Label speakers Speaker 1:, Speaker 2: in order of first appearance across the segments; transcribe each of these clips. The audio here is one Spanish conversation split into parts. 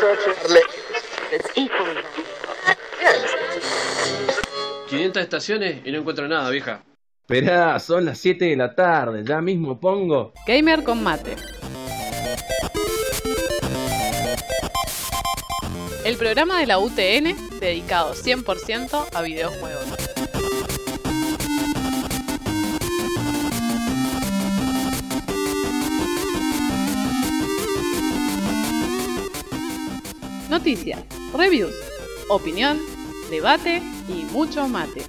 Speaker 1: 500 estaciones y no encuentro nada, vieja.
Speaker 2: Esperá, son las 7 de la tarde, ya mismo pongo
Speaker 3: Gamer con Mate. El programa de la UTN dedicado 100% a videojuegos. Noticias, reviews, opinión, debate y mucho mate.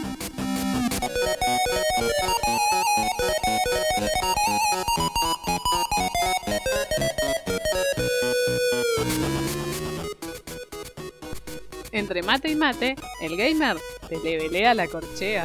Speaker 3: Entre mate y mate, el gamer te levelea la corchea.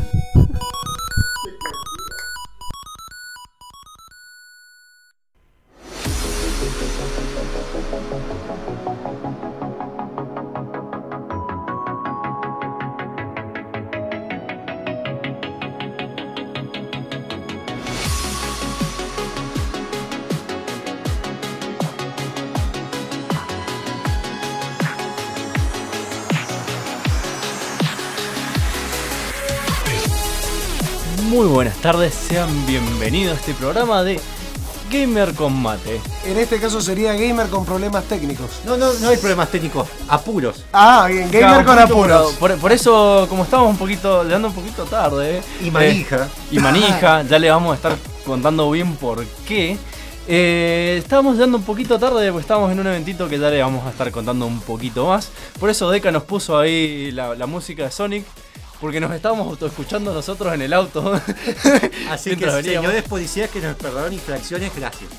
Speaker 4: Muy buenas tardes, sean bienvenidos a este programa de Gamer con Mate.
Speaker 5: En este caso sería gamer con problemas técnicos.
Speaker 6: No hay problemas técnicos, apuros.
Speaker 5: Ah, bien, gamer con apuros.
Speaker 4: Por eso, como estamos llegando un poquito tarde.
Speaker 6: Y manija.
Speaker 4: Ya le vamos a estar contando bien por qué. Estábamos llegando un poquito tarde porque estábamos en un eventito que ya le vamos a estar contando un poquito más. Por eso Deca nos puso ahí la música de Sonic. Porque nos estábamos autoescuchando nosotros en el auto.
Speaker 6: Así que, señores policías que nos perdonaron infracciones, gracias.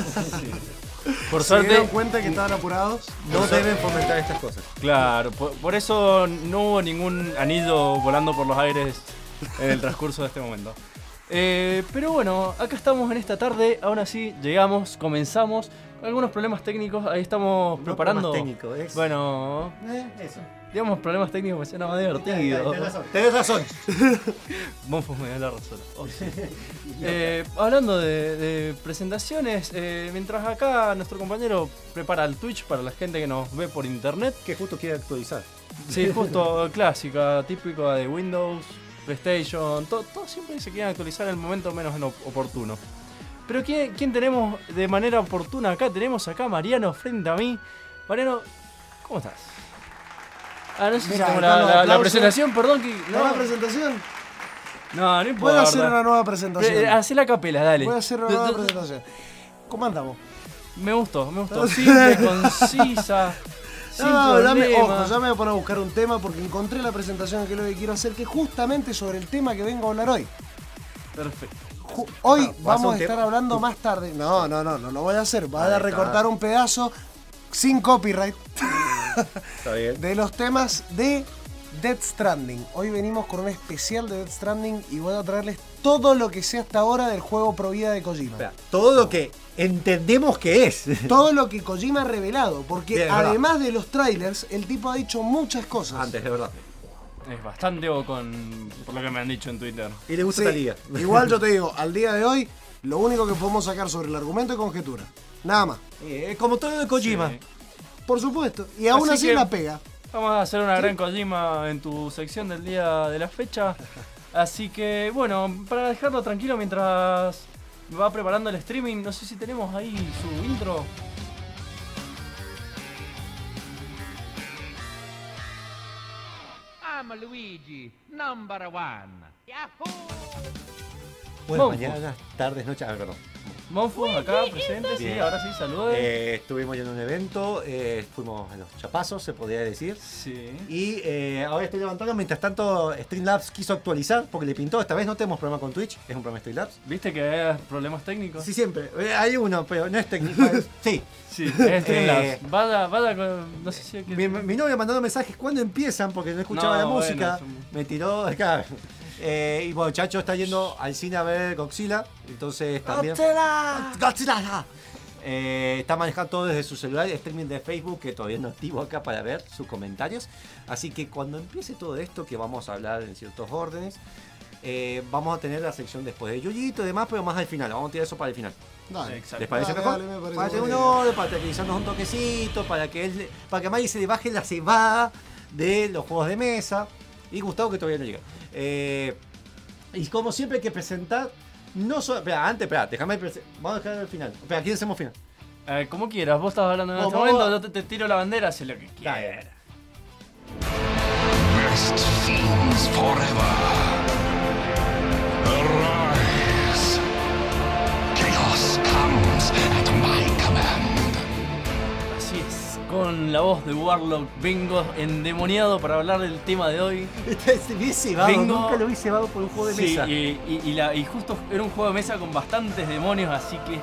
Speaker 4: Por
Speaker 5: ¿Se
Speaker 4: suerte,
Speaker 5: dieron cuenta que estaban apurados?
Speaker 6: No deben fomentar estas cosas.
Speaker 4: Claro, por eso no hubo ningún anillo volando por los aires en el transcurso de este momento. Pero bueno, acá estamos en esta tarde. Aún así, comenzamos. Con algunos problemas técnicos, ahí estamos preparando.
Speaker 6: Problemas técnicos, es...
Speaker 4: Bueno,
Speaker 6: eso.
Speaker 4: Digamos problemas técnicos me suena más divertido.
Speaker 6: Tenés razón.
Speaker 4: Monfos me da la razón. Oh, sí. Hablando de presentaciones, mientras acá nuestro compañero prepara el Twitch para la gente que nos ve por internet.
Speaker 6: Que justo quiere actualizar.
Speaker 4: Sí, justo clásica, típica de Windows, PlayStation, todo siempre se quieren actualizar en el momento menos oportuno. Pero ¿quién tenemos de manera oportuna acá? Tenemos acá a Mariano frente a mí. Mariano, ¿cómo estás? No sé
Speaker 5: Mirá,
Speaker 4: si como la presentación, perdón.
Speaker 5: ¿Nueva presentación?
Speaker 4: No importa.
Speaker 5: Voy a hacer una nueva presentación.
Speaker 4: Hacé la capela, dale.
Speaker 5: Voy a hacer una nueva presentación. ¿Cómo andamos?
Speaker 4: Me gustó. Simple, concisa.
Speaker 5: No, ya me voy a poner a buscar un tema porque encontré la presentación que quiero hacer, que es justamente sobre el tema que vengo a hablar hoy.
Speaker 4: Perfecto.
Speaker 5: Hoy vamos a estar hablando más tarde. No lo voy a hacer. Voy a recortar un pedazo sin copyright.
Speaker 6: Está bien.
Speaker 5: De los temas de Death Stranding. Hoy venimos con un especial de Death Stranding y voy a traerles todo lo que sé hasta ahora del juego pro vida de Kojima.
Speaker 6: Espera, todo lo que entendemos que es.
Speaker 5: Todo lo que Kojima ha revelado. Porque
Speaker 6: bien,
Speaker 5: además de los trailers, el tipo ha dicho muchas cosas.
Speaker 6: Antes, de verdad.
Speaker 4: Es bastante por lo que me han dicho en Twitter.
Speaker 6: Y le gusta esta liga.
Speaker 5: Igual yo te digo, al día de hoy, lo único que podemos sacar sobre el argumento es conjetura. Nada más.
Speaker 6: Como todo de Kojima.
Speaker 4: Sí.
Speaker 5: Por supuesto. Y aún así la pega.
Speaker 4: Vamos a hacer una gran Kojima en tu sección del día de la fecha. Así que, bueno, para dejarlo tranquilo mientras va preparando el streaming, no sé si tenemos ahí su intro.
Speaker 7: I'm Luigi, number one. Yahoo!
Speaker 6: Buenas
Speaker 4: Monfos.
Speaker 6: mañanas, tardes, noches. Perdón.
Speaker 4: Monfos acá presente, sí,
Speaker 6: Bien.
Speaker 4: ahora sí, saludos.
Speaker 6: Estuvimos ya en un evento, fuimos a los chapazos, se podría decir.
Speaker 4: Sí.
Speaker 6: Y ahora estoy levantando, mientras tanto Streamlabs quiso actualizar porque le pintó. Esta vez no tenemos problema con Twitch, es un problema de Streamlabs.
Speaker 4: ¿Viste que hay problemas técnicos?
Speaker 6: Sí, siempre. Hay uno, pero no es técnico. Sí.
Speaker 4: Sí, es Streamlabs. Vada con. No sé si.
Speaker 6: Mi novia mandando mensajes cuando empiezan porque no escuchaba
Speaker 4: No,
Speaker 6: la
Speaker 4: bueno,
Speaker 6: música.
Speaker 4: son-
Speaker 6: Me tiró acá. Y bueno, Chacho está yendo al cine a ver Godzilla. Entonces también. ¡Godzilla! Está manejando todo desde su celular, streaming de Facebook, que todavía no activo acá para ver sus comentarios. Así que cuando empiece todo esto, que vamos a hablar en ciertos órdenes, vamos a tener la sección después de Yuyito y demás, pero más al final. Vamos a tirar eso para el final.
Speaker 5: Dale.
Speaker 4: Exacto.
Speaker 6: ¿Les parece
Speaker 5: Dale,
Speaker 6: mejor?
Speaker 5: dale, me parece
Speaker 6: Para tener un
Speaker 5: buena idea.
Speaker 6: orden, para tranquilizarnos un toquecito, para que a Maggie se le baje la cebada de los juegos de mesa. Y Gustavo, que todavía no llega. Y como siempre hay que presentar, no solo. Espera, déjame vamos a dejar al final. Espera, ¿quién hacemos final?
Speaker 4: Como quieras, vos estás hablando en este
Speaker 6: Vos-
Speaker 4: momento, yo te tiro la bandera, haz lo que
Speaker 6: Dale.
Speaker 4: quieras.
Speaker 8: Best fiends forever. Arise. Chaos comes at my command.
Speaker 4: Así es, con la voz de Warlock vengo endemoniado para hablar del tema de hoy.
Speaker 6: Se vi cebado,
Speaker 4: Vengo-
Speaker 6: nunca lo vi cebado por un juego de
Speaker 4: Sí,
Speaker 6: mesa.
Speaker 4: y justo era un juego de mesa con bastantes demonios, así que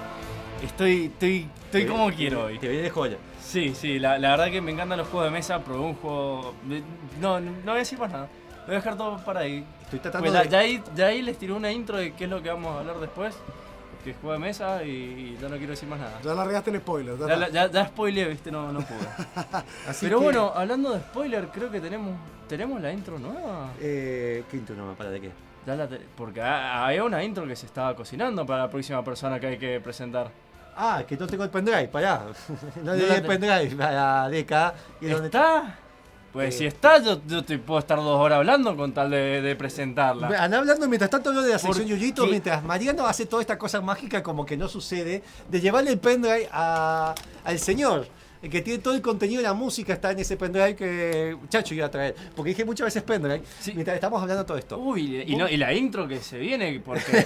Speaker 4: estoy como quiero hoy.
Speaker 6: Te viene de joya.
Speaker 4: Sí, la verdad que me encantan los juegos de mesa, probé un juego... No voy a decir más nada, lo voy a dejar todo para ahí.
Speaker 6: Estoy tratando
Speaker 4: Pues
Speaker 6: de.
Speaker 4: ya ahí les tiré una intro de qué es lo que vamos a hablar después, que es juego de mesa y ya no quiero decir más nada.
Speaker 5: Ya largaste el spoiler. ya está.
Speaker 4: Ya spoileé, viste, no pude.
Speaker 6: Así
Speaker 4: Pero
Speaker 6: que-
Speaker 4: bueno, hablando de spoiler, creo que tenemos la intro nueva.
Speaker 6: Quinto, no, ¿para de qué?
Speaker 4: Porque había una intro que se estaba cocinando para la próxima persona que hay que presentar.
Speaker 6: Ah, que no tengo el pendrive, pará. No le
Speaker 4: No
Speaker 6: di
Speaker 4: la
Speaker 6: el
Speaker 4: te-
Speaker 6: pendrive para DK. ¿Y dónde
Speaker 4: ¿Está? Pues si está, yo te puedo estar 2 horas hablando con tal de presentarla.
Speaker 6: Andá hablando mientras tanto hablo de la sección
Speaker 4: ¿Por
Speaker 6: Yuyito,
Speaker 4: qué?
Speaker 6: mientras Mariano hace toda esta cosa mágica como que no sucede, de llevarle el pendrive al señor. El que tiene todo el contenido de la música está en ese pendrive que Chacho iba a traer. Porque dije muchas veces pendrive,
Speaker 4: Sí.
Speaker 6: mientras estamos hablando de todo esto.
Speaker 4: Uy, y la intro que se viene, porque...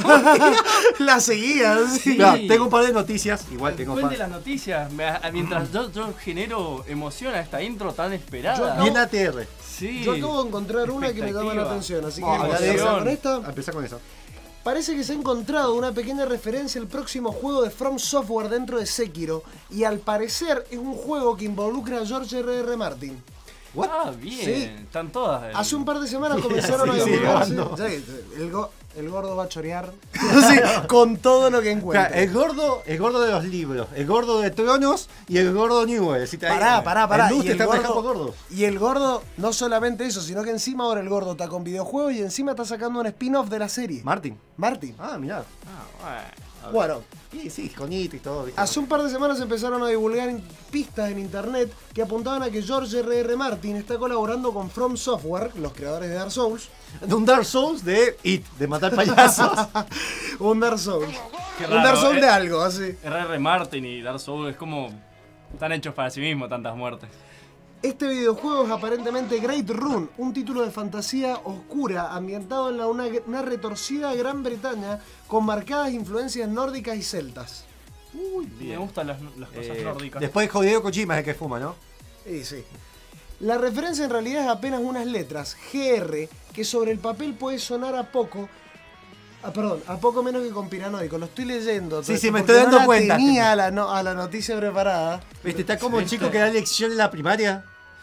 Speaker 5: La seguías.
Speaker 4: Sí.
Speaker 6: Mirá, tengo un par de noticias, igual tengo un
Speaker 4: Cuente
Speaker 6: par.
Speaker 4: las noticias, mientras yo genero emoción a esta intro tan esperada.
Speaker 6: Bien ATR.
Speaker 4: Sí.
Speaker 5: Yo acabo de encontrar una que me llama la
Speaker 4: Expectativa.
Speaker 5: atención, así que
Speaker 6: Vamos a
Speaker 5: vamos a
Speaker 6: hablar de
Speaker 5: empezar
Speaker 4: eso.
Speaker 5: con esta.
Speaker 6: A empezar con eso.
Speaker 5: Parece que se ha encontrado una pequeña referencia al próximo juego de From Software dentro de Sekiro, y al parecer es un juego que involucra a George R.R. Martin.
Speaker 6: ¿What?
Speaker 4: Ah, bien.
Speaker 5: Sí.
Speaker 4: Están todas.
Speaker 5: Hace un par de semanas comenzaron
Speaker 6: Sí,
Speaker 5: a
Speaker 6: sí,
Speaker 5: divulgarse.
Speaker 6: grabando.
Speaker 5: Ya, el gordo va a chorear sí, con todo lo que
Speaker 6: O sea,
Speaker 5: encuentra.
Speaker 6: el gordo de los libros, el gordo de Tronos y el gordo Newell. Si te-
Speaker 5: Pará.
Speaker 6: El Luz
Speaker 5: Y
Speaker 6: te está
Speaker 5: el
Speaker 6: manejando
Speaker 5: gordo,
Speaker 6: gordo.
Speaker 5: y el gordo, no solamente eso, sino que encima ahora el gordo está con videojuegos y encima está sacando un spin-off de la serie.
Speaker 6: Martin.
Speaker 5: Martin.
Speaker 6: Ah, mirá.
Speaker 5: Bueno,
Speaker 6: Sí, conito y todo. ¿viste?
Speaker 5: hace un par de semanas empezaron a divulgar pistas en internet que apuntaban a que George R.R. Martin está colaborando con From Software, los creadores de Dark Souls.
Speaker 6: De un Dark Souls de It, de matar payasos.
Speaker 5: Un Dark Souls.
Speaker 4: Qué
Speaker 5: Un
Speaker 4: raro,
Speaker 5: Dark Souls de algo, así.
Speaker 4: R.R. Martin y Dark Souls es como... Están hechos para sí mismos tantas muertes.
Speaker 5: Este videojuego es aparentemente Great Rune, un título de fantasía oscura ambientado en una retorcida Gran Bretaña con marcadas influencias nórdicas y celtas.
Speaker 4: Me gustan las cosas nórdicas.
Speaker 6: Después Hideo Kojima es el que fuma, ¿no?
Speaker 5: Sí. La referencia en realidad es apenas unas letras, GR, que sobre el papel puede sonar a poco. A poco menos que con piranoico. Lo estoy leyendo.
Speaker 6: Sí,
Speaker 5: porque
Speaker 6: me estoy dando
Speaker 5: no la
Speaker 6: cuenta.
Speaker 5: Tenía a la noticia preparada.
Speaker 6: ¿Viste? Está como el chico que da lección en la primaria.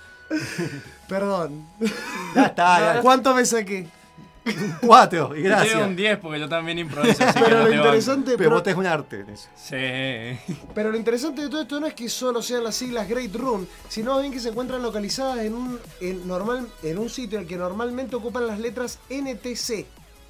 Speaker 5: Perdón.
Speaker 6: Ya está, ya.
Speaker 5: ¿Cuánto me saqué?
Speaker 6: 4, y
Speaker 4: Yo tengo un
Speaker 6: gracias.
Speaker 4: 10 porque yo también improviso, así que
Speaker 5: Pero
Speaker 4: no
Speaker 5: lo
Speaker 4: te banco.
Speaker 5: interesante,
Speaker 6: Pero vos tenés un arte en eso.
Speaker 4: Sí.
Speaker 5: pero lo interesante de todo esto no es que solo sean las siglas Great Rune, sino bien que se encuentran localizadas en un sitio al que normalmente ocupan las letras NTC.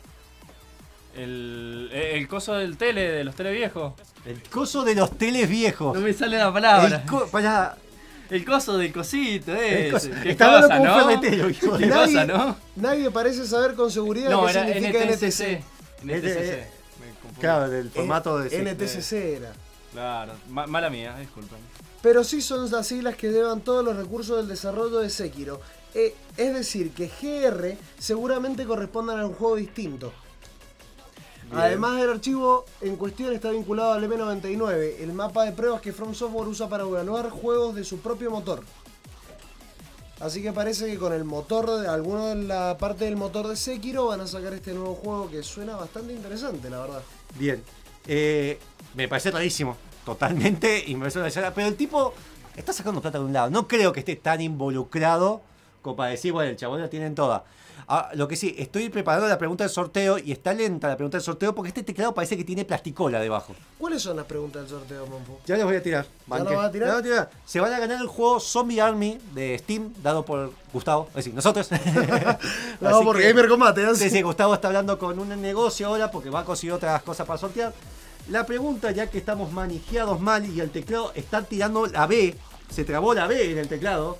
Speaker 4: El coso del tele, de los tele viejos.
Speaker 6: El coso de los teles viejos.
Speaker 4: No me sale la palabra.
Speaker 6: Pará,
Speaker 4: El coso del cosito,
Speaker 6: el coso-
Speaker 4: ¿Qué
Speaker 6: está hablando
Speaker 4: cosa,
Speaker 6: como un
Speaker 4: no?
Speaker 6: ferretero, hijo de-
Speaker 4: ¿Qué cosa, no?
Speaker 5: Nadie parece saber con seguridad
Speaker 4: No,
Speaker 5: qué
Speaker 4: era
Speaker 5: significa
Speaker 4: NTCC.
Speaker 5: NTC.
Speaker 4: NTCC. Me confundí.
Speaker 6: Claro, del formato de.
Speaker 5: NTCC era.
Speaker 4: Claro, mala mía, disculpen.
Speaker 5: Pero sí son las siglas que llevan todos los recursos del desarrollo de Sekiro. Es decir, que GR seguramente correspondan a un juego distinto. Además, el archivo en cuestión está vinculado al M99, el mapa de pruebas que From Software usa para evaluar juegos de su propio motor. Así que parece que con el motor, alguno de la parte del motor de Sekiro van a sacar este nuevo juego que suena bastante interesante, la verdad.
Speaker 6: Bien. Me parece rarísimo. Totalmente. Y me parece rarísimo. Pero el tipo está sacando plata de un lado. No creo que esté tan involucrado como para decir, bueno, el chabón la tienen toda. Lo que sí, estoy preparando la pregunta del sorteo y está lenta la pregunta del sorteo porque este teclado parece que tiene plasticola debajo.
Speaker 5: ¿Cuáles son las preguntas del sorteo, Monfu?
Speaker 6: Ya les voy a tirar.
Speaker 5: ¿Ya lo vas a tirar?
Speaker 6: Ya lo voy a tirar. Se van a ganar el juego Zombie Army de Steam, dado por Gustavo. Es decir, nosotros.
Speaker 5: No, por Gamer Combate. ¿No?
Speaker 6: Sí, sí, Gustavo está hablando con un negocio ahora porque va a conseguir otras cosas para sortear. La pregunta, ya que estamos manijeados mal y el teclado está tirando la B, se trabó la B en el teclado.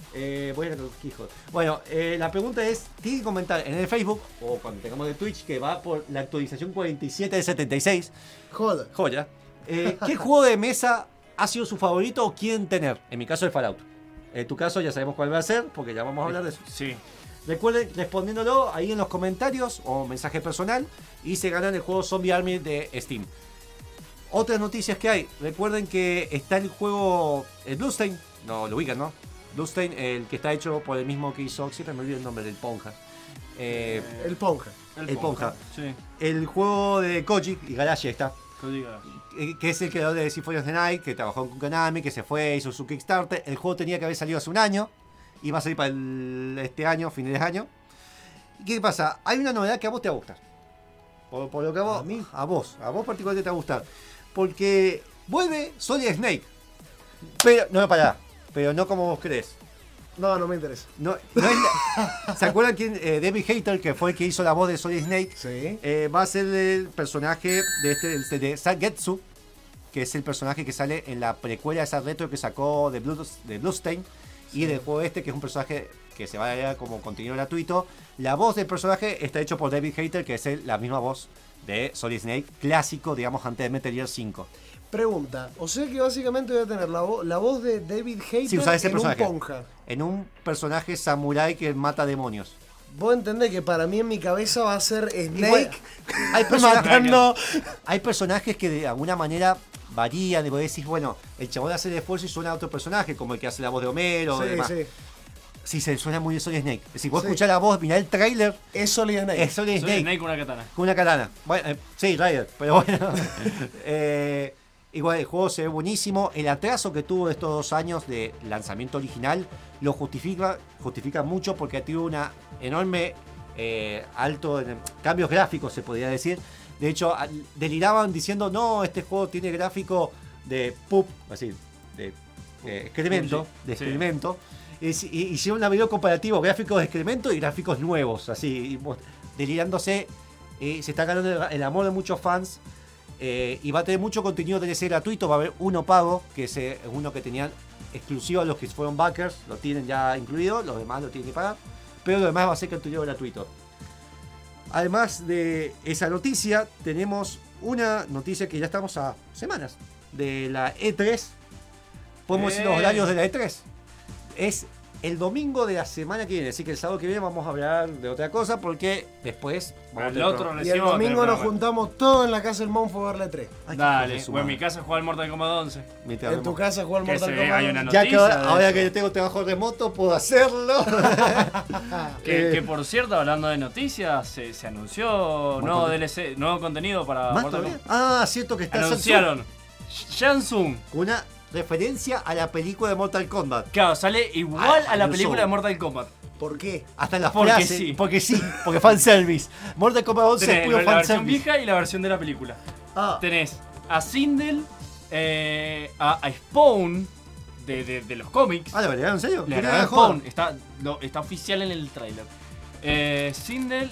Speaker 6: Bueno, la pregunta es, tienen que comentar en el Facebook o cuando tengamos de Twitch, que va por la actualización 47 de 76. Joya. ¿Qué juego de mesa ha sido su favorito o quieren tener? En mi caso, el Fallout. En tu caso ya sabemos cuál va a ser porque ya vamos a hablar de eso.
Speaker 4: Sí.
Speaker 6: Recuerden respondiéndolo ahí en los comentarios o mensaje personal y se ganan el juego Zombie Army de Steam. Otras noticias que hay. Recuerden que está el juego el Bluestain. No, lo ubican, ¿no? Bluestain, el que está hecho por el mismo que hizo, siempre me olvido el nombre del Ponja.
Speaker 5: El Ponja.
Speaker 6: El Ponja.
Speaker 4: Sí.
Speaker 6: El juego de Koji y Garashi está.
Speaker 4: Koji Garashi.
Speaker 6: Que es el creador de Symphony of the Night, que trabajó con Konami, que se fue, hizo su Kickstarter. El juego tenía que haber salido hace un año. Y va a salir para este año, fin de año. ¿Y qué pasa? Hay una novedad que a vos te va a gustar. Por lo que a vos particularmente te va a gustar. Porque vuelve Solid Snake. Pero, no, pará. Pero no como vos crees.
Speaker 5: No, no me interesa.
Speaker 6: No es ¿Se acuerdan quién? David Hayter, que fue el que hizo la voz de Solid Snake.
Speaker 5: Sí.
Speaker 6: Va a ser el personaje de Sagetsu, que es el personaje que sale en la precuela de esa retro que sacó de Bluestain. Sí. Y del juego que es un personaje que se va a dar como contenido gratuito. La voz del personaje está hecho por David Hayter, que es la misma voz de Solid Snake, clásico, digamos, antes de Metal Gear 5.
Speaker 5: Pregunta, o sea que básicamente voy a tener la voz de David Hayter en un Ponja.
Speaker 6: En un personaje samurái que mata demonios.
Speaker 5: Vos entendés que para mí en mi cabeza va a ser Snake
Speaker 6: matando. Hay personajes que de alguna manera varían, y vos decís, bueno, el chabón hace el esfuerzo y suena a otro personaje, como el que hace la voz de Homero.
Speaker 5: Sí,
Speaker 6: demás.
Speaker 5: sí.
Speaker 6: Sí, se suena muy de Solid Snake. Si vos escuchás la voz, mirá el trailer.
Speaker 5: Es Solid Snake.
Speaker 6: Es Solid Snake
Speaker 4: con una katana.
Speaker 6: Con una katana. Bueno, sí, Ryder, pero bueno. Igual el juego se ve buenísimo. El atraso que tuvo estos 2 años de lanzamiento original lo justifica mucho porque tuvo una enorme cambios gráficos, se podría decir. De hecho, deliraban diciendo, no, este juego tiene gráfico de poop, así, de excremento, Y hicieron un video comparativo, gráficos de excremento y gráficos nuevos, así, delirándose. Se está ganando el amor de muchos fans. Y va a tener mucho contenido DLC gratuito. Va a haber uno pago, que es uno que tenían exclusivo a los que fueron backers, lo tienen ya incluido, los demás lo tienen que pagar, pero lo demás va a ser contenido gratuito. Además de esa noticia, tenemos una noticia que ya estamos a semanas de la E3. Podemos decir los horarios de la E3. Es el domingo de la semana que viene, así que el sábado que viene vamos a hablar de otra cosa porque después
Speaker 4: vamos a otro.
Speaker 5: Y el domingo nos juntamos todos en la casa del Monfo a verle 3.
Speaker 4: Dale, o en mi casa jugar al Mortal Kombat 11.
Speaker 5: En tu casa jugar al Mortal Kombat 11.
Speaker 6: Ya que ahora que yo tengo trabajo remoto puedo hacerlo.
Speaker 4: que por cierto, hablando de noticias, se anunció nuevo DLC, nuevo contenido para Mortal Kombat.
Speaker 6: Ah, cierto que está
Speaker 4: anunciaron Shansung.
Speaker 6: Una referencia a la película de Mortal Kombat.
Speaker 4: Claro, sale igual a la película de Mortal Kombat.
Speaker 5: ¿Por qué?
Speaker 6: Hasta en las frases. Porque fanservice. Mortal Kombat 11 es puro fanservice.
Speaker 4: La versión vieja y la versión de la película. Tenés a Sindel, a Spawn de los cómics.
Speaker 6: ¿La verdad? ¿En serio?
Speaker 4: Le agregaron Spawn. Está oficial en el trailer. Sindel,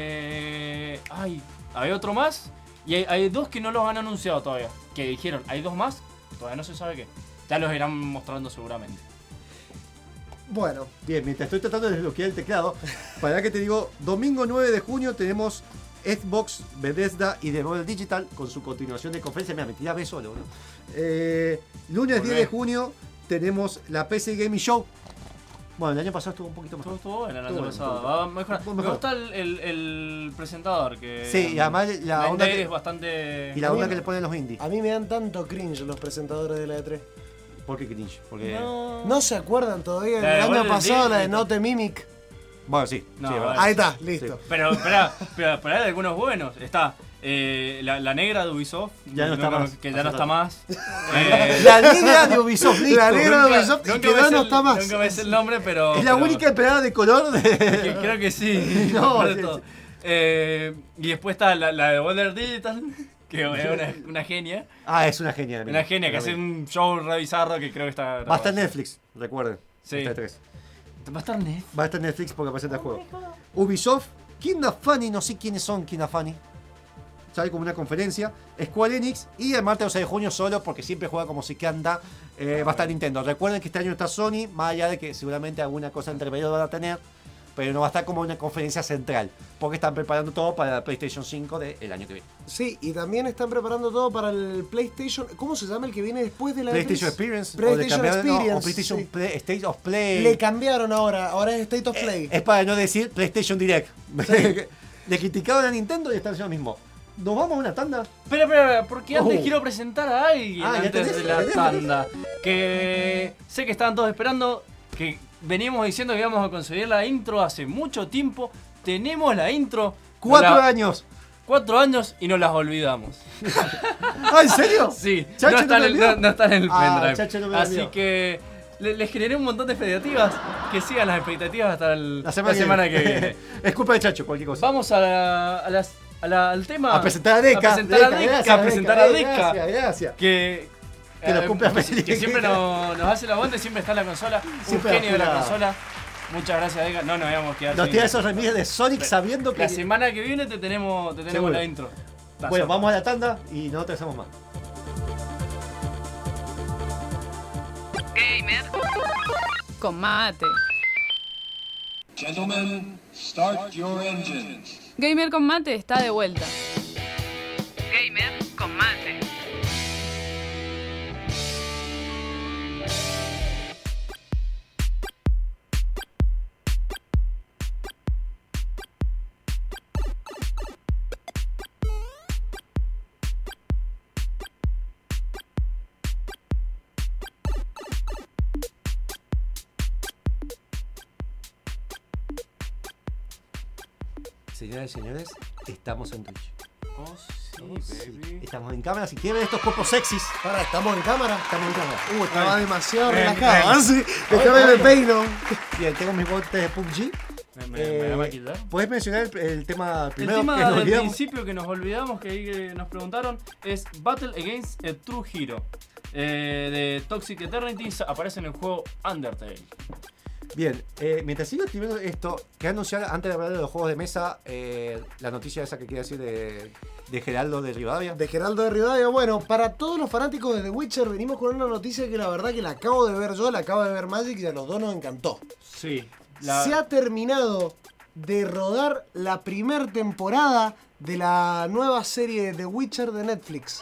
Speaker 4: hay otro más. Y hay 2 que no los han anunciado todavía. Que dijeron, hay 2 más. Todavía no se sabe qué. Ya los irán mostrando seguramente.
Speaker 5: Bueno.
Speaker 6: Bien, mientras estoy tratando de desbloquear el teclado, para que te digo, domingo 9 de junio tenemos Xbox, Bethesda y Devolver Digital con su continuación de conferencia. Mira, me tiraba solo, ¿no? Lunes 10 de junio tenemos la PC Gaming Show. Bueno, el año pasado estuvo un poquito mejor.
Speaker 4: Estuvo bueno el año pasado. Va a mejorar. Me gusta el presentador. Que
Speaker 6: sí, y además la onda que
Speaker 4: es bastante.
Speaker 6: Y la onda que le ponen los indies.
Speaker 5: A mí me dan tanto cringe los presentadores de la E3.
Speaker 6: ¿Por qué cringe? Porque
Speaker 5: no se acuerdan todavía del año pasado la de Note Mimic.
Speaker 6: Bueno, sí.
Speaker 4: No,
Speaker 6: sí,
Speaker 5: ahí está, listo.
Speaker 4: Sí. Pero hay algunos buenos. Está La negra de Ubisoft.
Speaker 6: Ya no está más.
Speaker 4: Que ya no está más.
Speaker 6: La negra de Ubisoft, listo.
Speaker 5: La negra de Ubisoft y que ya no está más.
Speaker 4: Nunca me sé el nombre, pero...
Speaker 6: Es la única esperada de color de...
Speaker 4: Creo que sí.
Speaker 6: No,
Speaker 4: de
Speaker 6: sí,
Speaker 4: todo. Y después está la de Wonder Digital, que es una genia.
Speaker 6: Ah, es una genia.
Speaker 4: Una genia que hace un show re bizarro que creo que está...
Speaker 6: Va a estar en Netflix, recuerden.
Speaker 4: Sí.
Speaker 6: Está 3.
Speaker 4: ¿Va a estar Netflix?
Speaker 6: Va a estar en Netflix porque presenta el juego. Ubisoft, Kinda Funny, no sé quiénes son Kinda Funny. Sale como una conferencia. Square Enix y el martes 12 de junio solo porque siempre juega como si que anda. Va a estar Nintendo. Recuerden que este año está Sony, más allá de que seguramente alguna cosa entre medio van a tener. Pero no va a estar como una conferencia central. Porque están preparando todo para la PlayStation 5 del año que viene.
Speaker 5: Sí, y también están preparando todo para el PlayStation. ¿Cómo se llama el que viene después de la
Speaker 6: PlayStation
Speaker 5: E3?
Speaker 6: Experience.
Speaker 5: PlayStation Experience.
Speaker 6: O PlayStation
Speaker 5: sí.
Speaker 6: State of Play.
Speaker 5: Le cambiaron ahora es State of Play.
Speaker 6: Es para no decir PlayStation Direct. Le criticaron a Nintendo y están haciendo lo mismo. ¿Nos vamos a una tanda?
Speaker 4: Espera, porque antes quiero presentar a alguien antes de la tanda. Que sé que estaban todos esperando, que venimos diciendo que íbamos a conseguir la intro hace mucho tiempo. Tenemos la intro.
Speaker 6: 4 años.
Speaker 4: 4 años y nos las olvidamos.
Speaker 6: ¿Ah, en serio?
Speaker 4: Sí,
Speaker 6: Chacho,
Speaker 4: no están en el pendrive.
Speaker 6: Chacho, no me
Speaker 4: Así
Speaker 6: olvidó.
Speaker 4: que les generé un montón de expectativas. Que sigan las expectativas hasta
Speaker 6: La
Speaker 4: semana que viene.
Speaker 6: Es culpa de Chacho, cualquier cosa.
Speaker 4: Vamos al tema.
Speaker 6: A presentar a Deca.
Speaker 4: A presentar a Deca.
Speaker 6: Gracias. Que nos cumpla feliz.
Speaker 4: Que siempre nos hace el aguante, siempre está en la consola.
Speaker 6: Siempre
Speaker 4: un genio de la
Speaker 6: apurado.
Speaker 4: consola. Muchas gracias, Deca. No nos habíamos quedado
Speaker 6: Nos
Speaker 4: sin-
Speaker 6: tira esos remixes de Sonic sabiendo que...
Speaker 4: La semana que viene te tenemos
Speaker 6: Seguro.
Speaker 4: la intro.
Speaker 6: Bueno, vamos a la tanda y no te hacemos más.
Speaker 3: Gamer con mate.
Speaker 8: Gentlemen, start your engines.
Speaker 3: Gamer con mate está de vuelta. Gamer con mate.
Speaker 6: Señoras y señores, estamos en Twitch.
Speaker 4: Oh, sí, baby.
Speaker 6: Estamos en cámara. Si quieren ver estos cuerpos sexys,
Speaker 5: Ahora, ¿estamos en cámara?
Speaker 6: estamos en cámara.
Speaker 5: Estaba demasiado
Speaker 4: Bien,
Speaker 5: relajado.
Speaker 4: bien.
Speaker 5: Sí, déjame me peino.
Speaker 6: Bien, tengo mis botes de PUBG.
Speaker 4: ¿Me va a quitar?
Speaker 6: ¿Podés mencionar el tema
Speaker 4: El
Speaker 6: primero
Speaker 4: tema
Speaker 6: que nos
Speaker 4: del
Speaker 6: olvidamos?
Speaker 4: principio que nos olvidamos, que ahí que nos preguntaron, es Battle Against a True Hero. De Toxic Eternity, aparece en el juego Undertale.
Speaker 6: Bien, mientras sigo escribiendo esto, quería anunciar, antes de hablar de los juegos de mesa, la noticia esa que quería decir de Geraldo de Rivadavia.
Speaker 5: De Geraldo de Rivadavia. Bueno, para todos los fanáticos de The Witcher, venimos con una noticia que la verdad que la acabo de ver yo, la acabo de ver Magic y a los dos nos encantó.
Speaker 4: Sí.
Speaker 5: Se ha terminado de rodar la primera temporada de la nueva serie The Witcher de Netflix.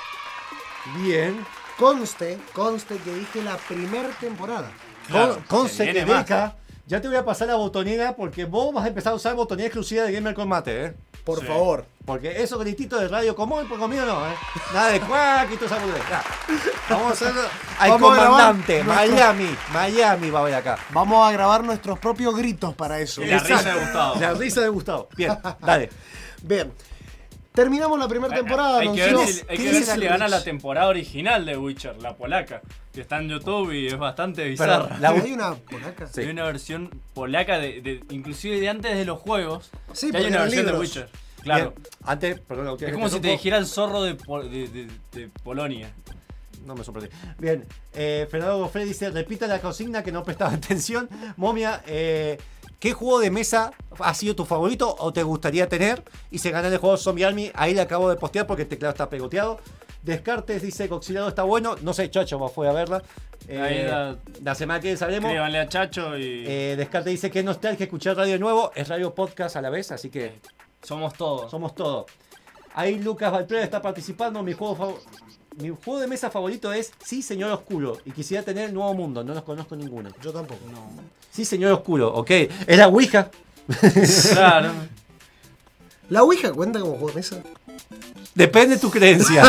Speaker 6: Bien.
Speaker 5: Conste que dije la primera temporada.
Speaker 4: Claro,
Speaker 6: Conste
Speaker 4: se
Speaker 6: que
Speaker 4: viene más.
Speaker 6: Deca, ya te voy a pasar la botonera porque vos vas a empezar a usar botonera exclusiva de Gamer con Mate,
Speaker 5: Por
Speaker 4: Sí.
Speaker 5: favor.
Speaker 6: Porque esos grititos de radio común, por conmigo no, Nada de cuac y todo eso. Vamos a hacerlo al
Speaker 5: Vamos a grabar
Speaker 6: comandante,
Speaker 5: nuestro-
Speaker 6: Miami va a ver acá.
Speaker 5: Vamos a grabar nuestros propios gritos para eso.
Speaker 4: Y la risa de Gustavo.
Speaker 6: La risa de Gustavo. Bien, dale.
Speaker 5: Bien. Terminamos la primera temporada.
Speaker 4: Hay que ver
Speaker 5: anunció-
Speaker 4: si, hay que
Speaker 5: ¿Qué
Speaker 4: ver
Speaker 5: dice
Speaker 4: si le
Speaker 5: el
Speaker 4: gana
Speaker 5: Rich?
Speaker 4: la temporada original de Witcher, la polaca, que está en YouTube y es bastante
Speaker 6: Perdón,
Speaker 4: bizarra.
Speaker 5: ¿Hay una polaca?
Speaker 6: Sí.
Speaker 4: Hay una versión polaca inclusive de antes de los juegos.
Speaker 5: Sí,
Speaker 4: que hay
Speaker 5: porque
Speaker 4: una
Speaker 5: eran
Speaker 4: versión de
Speaker 5: libros.
Speaker 4: Witcher. Claro.
Speaker 6: Bien, antes, perdón,
Speaker 4: Es como si te dijera el zorro de Polonia.
Speaker 6: No me sorprendí. Bien, Fernando Goffrey dice, repita la consigna que no prestaba atención. Momia, ¿qué juego de mesa ha sido tu favorito o te gustaría tener? Y se gana el juego Zombie Army, ahí le acabo de postear porque el teclado está pegoteado. Descartes dice, Coxilado está bueno, no sé, Chacho, va fue a verla.
Speaker 4: Ahí
Speaker 6: la semana que viene sabremos.
Speaker 4: Escríbanle a Chacho y
Speaker 6: Descartes dice que es nostalgia escuchar radio de nuevo, es radio podcast a la vez, así que
Speaker 4: somos todos.
Speaker 6: somos todos. Ahí Lucas Valtrera está participando, mi juego de mesa favorito es Sí, Señor Oscuro. Y quisiera tener el Nuevo Mundo. No los conozco ninguno.
Speaker 5: Yo tampoco.
Speaker 6: Sí, Señor Oscuro. Ok. Es la Ouija.
Speaker 4: Claro.
Speaker 5: ¿La Ouija cuenta como juego de mesa?
Speaker 6: Depende de tu creencia.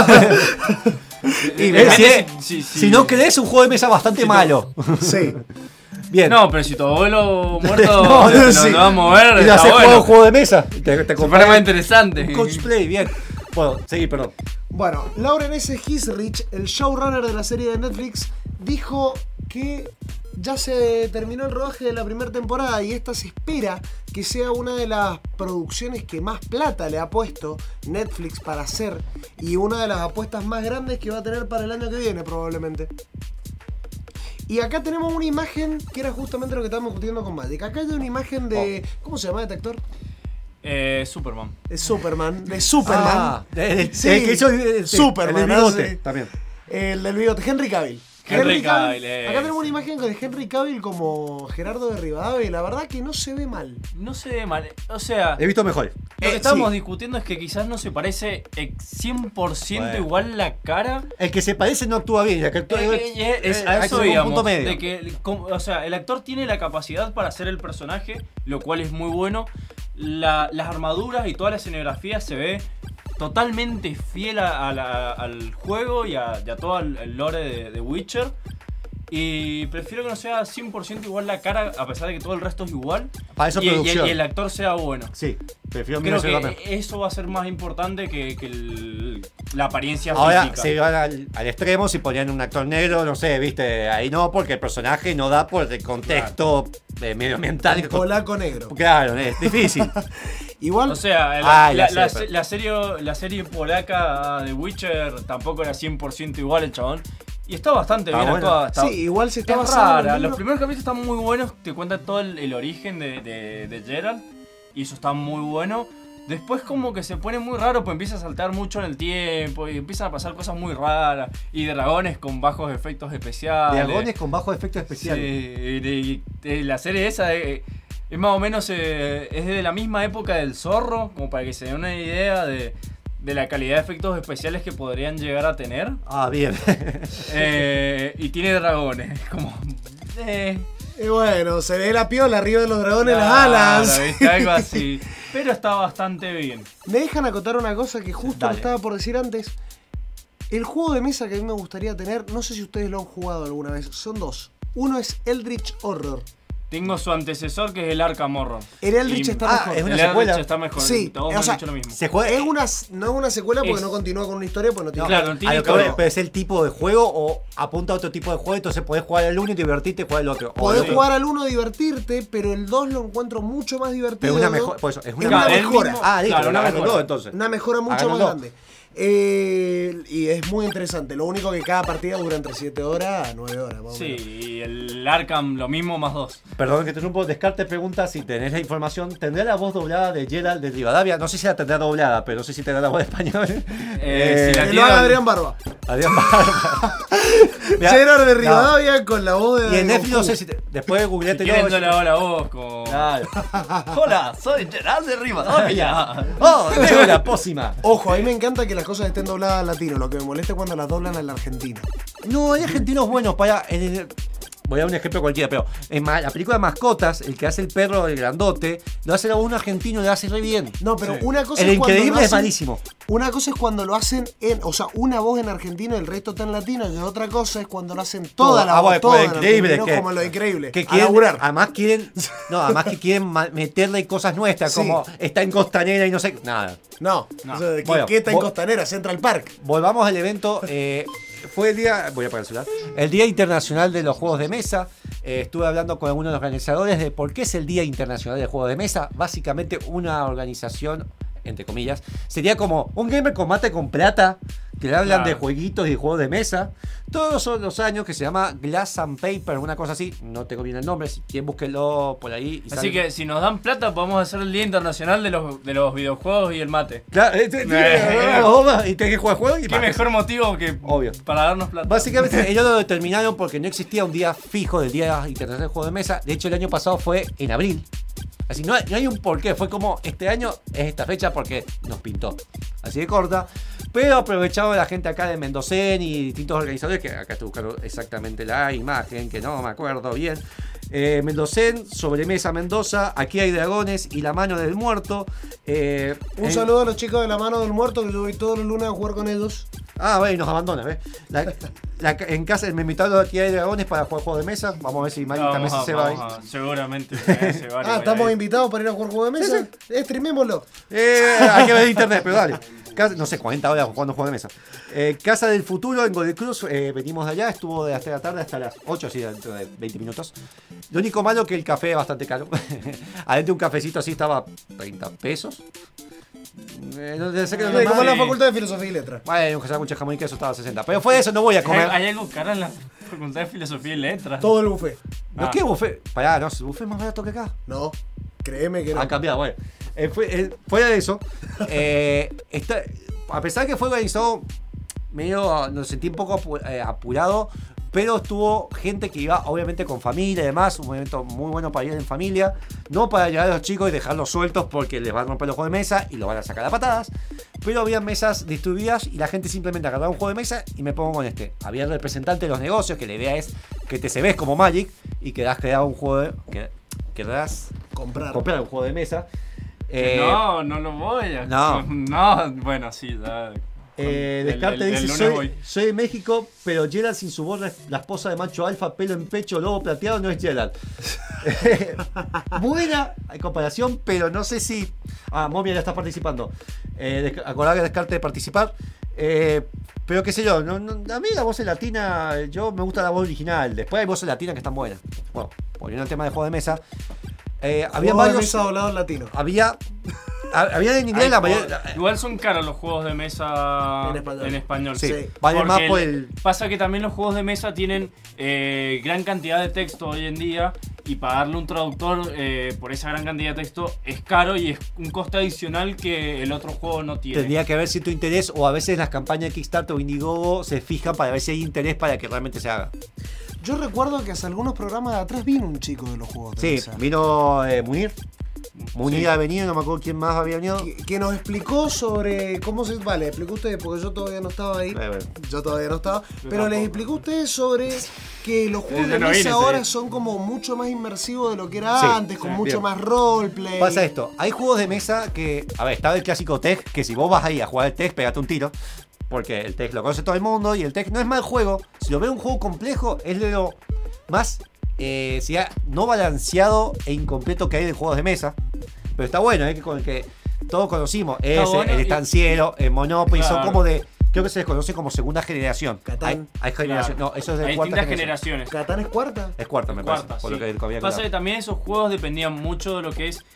Speaker 6: Y
Speaker 4: Depende
Speaker 6: si no crees, un juego de mesa bastante malo.
Speaker 5: Sí.
Speaker 6: Bien.
Speaker 4: No, pero si tu abuelo muerto
Speaker 6: No,
Speaker 4: lo
Speaker 6: sí.
Speaker 4: va a mover,
Speaker 6: Y lo
Speaker 4: está
Speaker 6: haces
Speaker 4: bueno.
Speaker 6: juego de mesa. Te
Speaker 4: Se pone más interesante.
Speaker 6: Coach Play, bien. Bueno, seguí, perdón.
Speaker 5: Bueno, Lauren S. Hisrich, el showrunner de la serie de Netflix, dijo que ya se terminó el rodaje de la primera temporada y esta se espera que sea una de las producciones que más plata le ha puesto Netflix para hacer y una de las apuestas más grandes que va a tener para el año que viene probablemente. Y acá tenemos una imagen que era justamente lo que estábamos discutiendo con Magic. Acá hay una imagen de... ¿Cómo se llama este actor?
Speaker 4: Superman.
Speaker 5: De Superman. Sí,
Speaker 6: el que hizo
Speaker 5: Superman.
Speaker 6: El del bigote,
Speaker 5: ¿sí?
Speaker 6: también.
Speaker 5: El del bigote, Henry Cavill.
Speaker 4: Henry Cavill,
Speaker 5: Acá tenemos una imagen de Henry Cavill como Gerardo de Rivadavia y la verdad que no se ve mal.
Speaker 4: No se ve mal. O sea,
Speaker 6: He visto mejor.
Speaker 4: lo que estamos
Speaker 5: sí.
Speaker 4: discutiendo es que quizás no se parece 100%
Speaker 6: Bueno.
Speaker 4: igual la cara.
Speaker 6: El que se parece no actúa bien. El que actúa,
Speaker 4: A
Speaker 6: hay
Speaker 4: eso
Speaker 6: como un
Speaker 4: digamos,
Speaker 6: punto medio.
Speaker 4: de que, o sea, el actor tiene la capacidad para hacer el personaje, lo cual es muy bueno. Las armaduras y toda la escenografía se ve totalmente fiel al juego y a todo el lore de Witcher. Y prefiero que no sea 100% igual la cara, a pesar de que todo el resto es igual.
Speaker 6: Para eso
Speaker 4: y
Speaker 6: producción.
Speaker 4: el actor sea bueno.
Speaker 6: Sí, prefiero
Speaker 4: Creo
Speaker 6: mil veces
Speaker 4: que eso va a ser más importante que la apariencia
Speaker 6: Ahora
Speaker 4: física.
Speaker 6: se van al extremo si ponían un actor negro, no sé, viste, ahí no, porque el personaje no da por el contexto medioambiental.
Speaker 5: Polaco negro.
Speaker 6: Claro, es difícil.
Speaker 5: Igual.
Speaker 4: O sea, la serie polaca de Witcher tampoco era 100% igual el chabón. Y está bastante bien
Speaker 6: bueno.
Speaker 4: actuada.
Speaker 5: Sí, igual se está
Speaker 4: Es
Speaker 5: basando en el
Speaker 4: rara.
Speaker 5: libro.
Speaker 4: Los primeros capítulos están muy buenos. Te cuentan todo el origen de Geralt. Y eso está muy bueno. Después como que se pone muy raro, pues empieza a saltar mucho en el tiempo. Y empiezan a pasar cosas muy raras. Y dragones con bajos efectos especiales.
Speaker 6: Dragones con bajos efectos especiales.
Speaker 4: Sí, la serie esa es más o menos es de la misma época del Zorro. Como para que se den una idea de la calidad de efectos especiales que podrían llegar a tener.
Speaker 6: Ah, bien.
Speaker 4: Y tiene dragones. Como.
Speaker 5: Y bueno, se ve la piola arriba de los dragones, las
Speaker 4: Claro,
Speaker 5: alas.
Speaker 4: ¿viste? Algo así. Pero está bastante bien.
Speaker 5: Me dejan acotar una cosa que justo
Speaker 6: Dale.
Speaker 5: lo estaba por decir antes. El juego de mesa que a mí me gustaría tener, no sé si ustedes lo han jugado alguna vez, son dos. Uno es Eldritch Horror.
Speaker 4: Tengo su antecesor que es el Arkham Horror.
Speaker 5: El Eldritch
Speaker 4: Y-
Speaker 5: está mejor.
Speaker 6: es una
Speaker 4: el
Speaker 6: secuela.
Speaker 4: Eldritch está mejor.
Speaker 5: Sí,
Speaker 4: Todos me
Speaker 5: o
Speaker 4: han
Speaker 5: sea,
Speaker 4: dicho lo mismo.
Speaker 6: Se juega.
Speaker 5: No es una secuela porque
Speaker 4: Es-
Speaker 5: no continúa con una historia, pues no tiene.
Speaker 4: Claro, no tiene
Speaker 6: A lo que
Speaker 4: historia.
Speaker 6: voy, pero es el tipo de juego o apunta a otro tipo de juego, entonces podés jugar el uno y divertirte y jugar el otro. O
Speaker 5: Podés
Speaker 6: el otro.
Speaker 5: jugar al 1 divertirte, pero el 2 lo encuentro mucho más divertido.
Speaker 6: Pero una
Speaker 5: ¿no?
Speaker 6: mejor, por eso, es
Speaker 5: Es
Speaker 6: una
Speaker 5: una
Speaker 4: el
Speaker 5: mejora.
Speaker 4: mismo-
Speaker 6: Ah, listo,
Speaker 4: claro, una
Speaker 6: una mejor
Speaker 4: mejora.
Speaker 6: entonces.
Speaker 5: Una mejora mucho
Speaker 6: Háganlo
Speaker 5: más
Speaker 6: dos.
Speaker 5: grande. Y es muy interesante. Lo único que cada partida dura entre 7 horas a 9 horas. Más o menos.
Speaker 4: Sí, y el Arkham lo mismo más 2.
Speaker 6: Perdón que te interrumpo, Descartes pregunta si tenés la información. ¿Tendrá la voz doblada de Geralt de Rivadavia? No sé si la tendrá doblada, pero no sé si tendrá la voz de español.
Speaker 4: Si la
Speaker 5: Que lo
Speaker 4: tiene-
Speaker 5: haga Adrián Barba.
Speaker 6: Adrián Barba. Mirá,
Speaker 5: Gerard de
Speaker 6: no.
Speaker 5: Rivadavia con la voz de.
Speaker 6: Y en Netflix no
Speaker 5: Goku.
Speaker 6: sé si después de googleate
Speaker 4: Si quieren, yo le hago la voz como.
Speaker 6: Claro.
Speaker 4: Hola, soy Gerard de Rivadavia.
Speaker 6: ¡Oh! Tengo la pócima!
Speaker 5: Ojo, a mí me encanta que las cosas estén dobladas al latino. Lo que me molesta es cuando las doblan al argentino.
Speaker 6: No, hay argentinos buenos para. Voy a dar un ejemplo cualquiera, pero en la película de Mascotas, el que hace el perro, el grandote, lo hace a un argentino y lo hace re bien.
Speaker 5: No, pero
Speaker 4: Sí.
Speaker 5: una cosa
Speaker 6: El
Speaker 5: es cuando
Speaker 6: increíble
Speaker 5: lo
Speaker 6: es
Speaker 5: hacen-
Speaker 6: malísimo.
Speaker 5: Una cosa es cuando lo hacen en, o sea, una voz en argentino y el resto está en latino, y otra cosa es cuando lo hacen toda la voz,
Speaker 6: bueno,
Speaker 5: toda en
Speaker 6: increíble,
Speaker 5: argentino,
Speaker 6: que-
Speaker 5: como lo increíble.
Speaker 6: Que
Speaker 5: a
Speaker 6: quieren,
Speaker 5: laburar.
Speaker 6: además que quieren meterle cosas nuestras,
Speaker 5: Sí.
Speaker 6: como está en Costanera y no sé, nada.
Speaker 5: No,
Speaker 4: No.
Speaker 5: o sea, ¿qué,
Speaker 6: Bueno,
Speaker 5: qué está en
Speaker 6: vos-
Speaker 5: Costanera? Central Park.
Speaker 6: Volvamos al evento. Fue el día, voy a apagar el celular, el Día Internacional de los Juegos de Mesa. Estuve hablando con algunos de los organizadores de por qué es el Día Internacional del Juego de Mesa. Básicamente una organización, entre comillas, sería como un gamer con mate con plata, que le hablan
Speaker 4: Claro.
Speaker 6: de jueguitos y juegos de mesa. Todos son los años, que se llama Glass and Paper, una cosa así. No tengo bien el nombre, si quieren búsquenlo por ahí. Y
Speaker 4: Así
Speaker 6: sale-
Speaker 4: que si nos dan plata, podemos hacer el Día Internacional de los videojuegos y el mate.
Speaker 6: Claro, y tenés que jugar juegos y
Speaker 4: Qué mejor motivo que
Speaker 6: Obvio.
Speaker 4: para darnos plata.
Speaker 6: Básicamente ellos lo determinaron porque no existía un día fijo del Día Internacional del Juego de Mesa. De hecho, el año pasado fue en abril. Así no hay un porqué. Fue como este año es esta fecha porque nos pintó. Así de corta. Pero aprovechado la gente acá de Mendocén y distintos organizadores, que acá estoy buscando exactamente la imagen, que no me acuerdo bien. Mendocén, Sobremesa Mendoza, Aquí hay dragones y La mano del muerto.
Speaker 5: Un saludo a los chicos de la mano del muerto, que yo voy todos los lunes a jugar con ellos.
Speaker 6: Ah, bueno, y nos abandona, ¿ves? En casa me invitaron aquí a Dragones para jugar juego de mesa. Vamos a ver si Magic también se va ahí.
Speaker 4: Seguramente se va.
Speaker 5: ¿Estamos invitados para ir a jugar juego de mesa? Streamémoslo.
Speaker 6: Hay que ver internet, pero dale. No sé, 40 horas jugando juego de mesa. Casa del Futuro en Godoy Cruz. Venimos de allá, estuvo de hasta la tarde hasta las 8, así dentro de 20 minutos. Lo único malo que el café es bastante caro. Adentro un cafecito así estaba 30 pesos.
Speaker 5: Como en la Facultad de Filosofía y Letras.
Speaker 6: Bueno, un mucha jamón y queso estaba a 60. Pero fue eso, no voy a comer.
Speaker 4: ¿Hay algo caro en la Facultad de Filosofía y Letras?
Speaker 5: Todo el buffet.
Speaker 6: ¿No qué buffet? Pará, no, el buffet es más barato que acá.
Speaker 5: No, créeme que no.
Speaker 6: Han cambiado, bueno. Fuera de eso, a pesar que fue organizado medio, nos sentí un poco apurado, pero estuvo gente que iba obviamente con familia y demás, un evento muy bueno para ir en familia, no para llevar a los chicos y dejarlos sueltos porque les van a romper los juegos de mesa y los van a sacar a patadas, pero había mesas distribuidas y la gente simplemente agarraba un juego de mesa y me pongo con este. Había el representante de los negocios, que la idea es que te se ves como Magic y querás crear un juego querrás comprar un juego de mesa.
Speaker 4: No lo voy a. No, bueno, sí.
Speaker 6: Descarte dice: soy de México, pero Gerald sin su voz, la esposa de macho alfa, pelo en pecho, lobo plateado, no es Gerald. Buena comparación, pero no sé si. Momia ya está participando. Acordá que Descarte de participar. Pero qué sé yo, a mí la voz en latina, yo me gusta la voz original. Después hay voces latinas que están buenas. Bueno, volviendo al tema de juego de mesa. Había varios.
Speaker 5: De mesa doblados latinos.
Speaker 6: Había en inglés la mayoría.
Speaker 4: Igual son caros los juegos de mesa en español.
Speaker 6: Sí, vale más por
Speaker 4: pasa que también los juegos de mesa tienen gran cantidad de texto hoy en día y pagarle un traductor por esa gran cantidad de texto es caro y es un coste adicional que el otro juego no tiene.
Speaker 6: Tendría que ver si tu interés, o a veces las campañas de Kickstarter o Indiegogo se fijan para ver si hay interés para que realmente se haga.
Speaker 5: Yo recuerdo que hace algunos programas de atrás vino un chico de los juegos de mesa.
Speaker 6: Vino Munir. Munir ha venido, no me acuerdo quién más había venido.
Speaker 5: Que nos explicó sobre cómo se... Vale, explicó usted, porque yo todavía no estaba ahí. Yo todavía no estaba. Pero les explicó usted sobre que los juegos de mesa ahora son como mucho más inmersivos de lo que era antes, con mucho más roleplay.
Speaker 6: Pasa esto, hay juegos de mesa que... A ver, estaba el clásico TEG, que si vos vas ahí a jugar el TEG, pegate un tiro. Porque el TEG lo conoce todo el mundo y el TEG no es mal juego. Si lo ve un juego complejo, es de lo más no balanceado e incompleto que hay de juegos de mesa. Pero está bueno, con el que todos conocimos. El estanciero, el Monopoly, son como de... Creo que se les conoce como segunda generación.
Speaker 5: Catán.
Speaker 6: Hay generación. No, eso es de
Speaker 4: hay
Speaker 6: cuarta
Speaker 4: distintas generaciones.
Speaker 5: ¿Catán es cuarta?
Speaker 6: Es cuarta, me parece. Por lo que había
Speaker 4: Pasa que también esos juegos dependían mucho de lo que es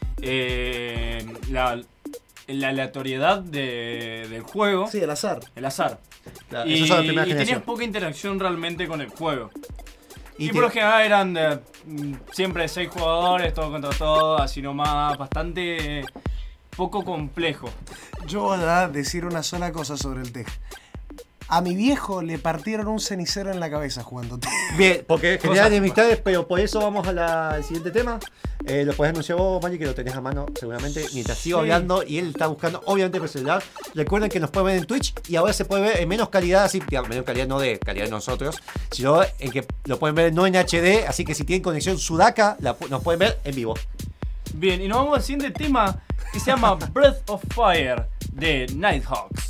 Speaker 4: la aleatoriedad del juego.
Speaker 5: Sí, el azar.
Speaker 6: Claro,
Speaker 4: y
Speaker 6: son de primera generación.
Speaker 4: tenías poca interacción realmente con el juego. Y por lo general eran siempre de 6 jugadores, todo contra todo, así nomás, bastante poco complejo.
Speaker 5: Yo voy a decir una sola cosa sobre el TEG. A mi viejo le partieron un cenicero en la cabeza jugando TEG.
Speaker 6: Bien, porque generan enemistades, pero por eso vamos al siguiente tema. Lo podés anunciar vos, Magic, que lo tenés a mano seguramente mientras sigo hablando y él está buscando, obviamente, por el celular. Recuerden que nos pueden ver en Twitch y ahora se puede ver en menos calidad, así, menos calidad no de calidad de nosotros, sino en que lo pueden ver no en HD, así que si tienen conexión Sudaca, nos pueden ver en vivo.
Speaker 4: Bien, y nos vamos al siguiente tema que se llama Breath of Fire de Nighthawks.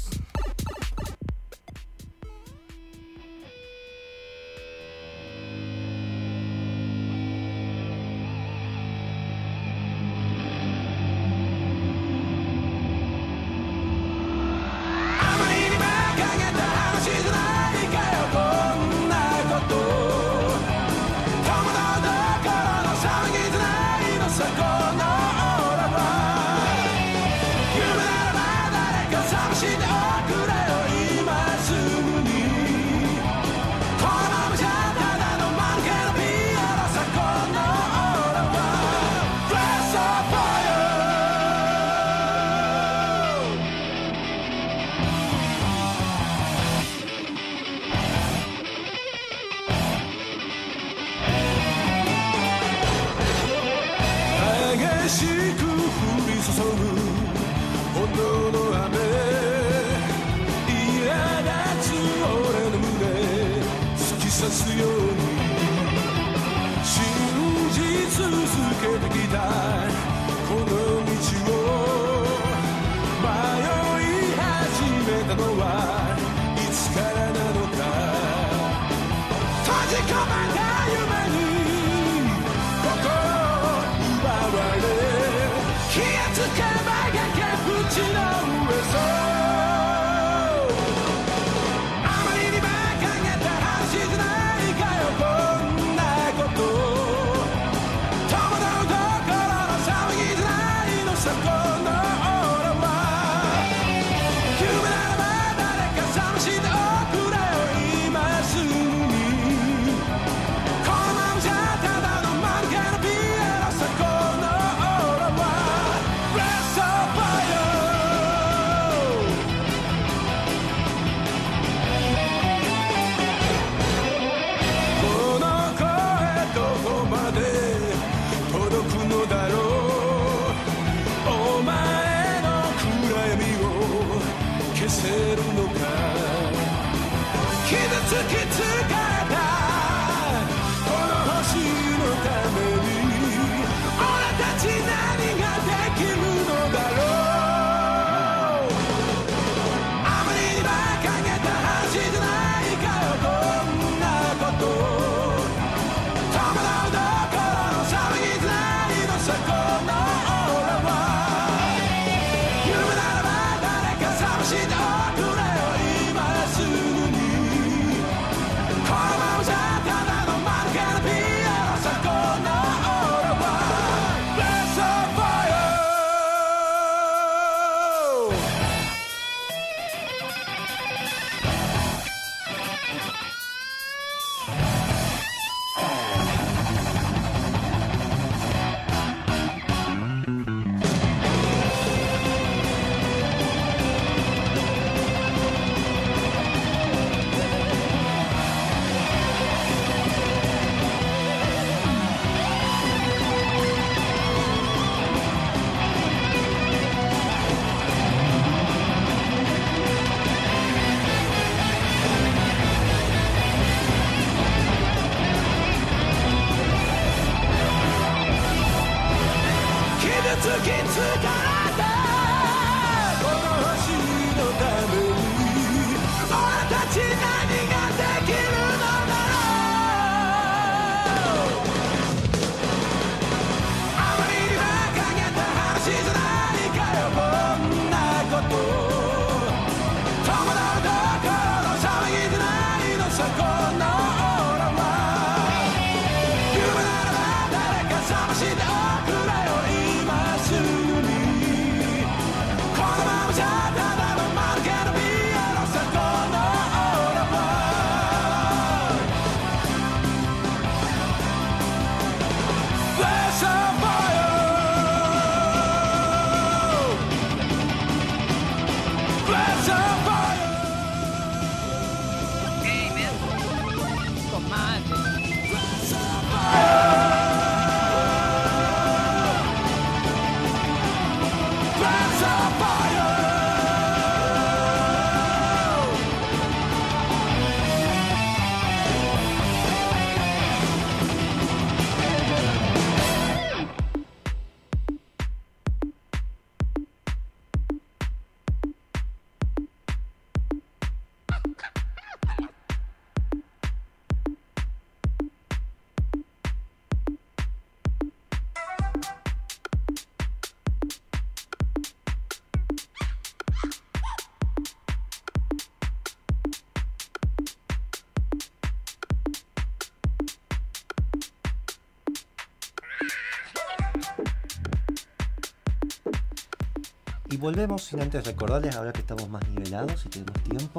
Speaker 6: Y volvemos sin antes recordarles, ahora que estamos más nivelados y tenemos tiempo,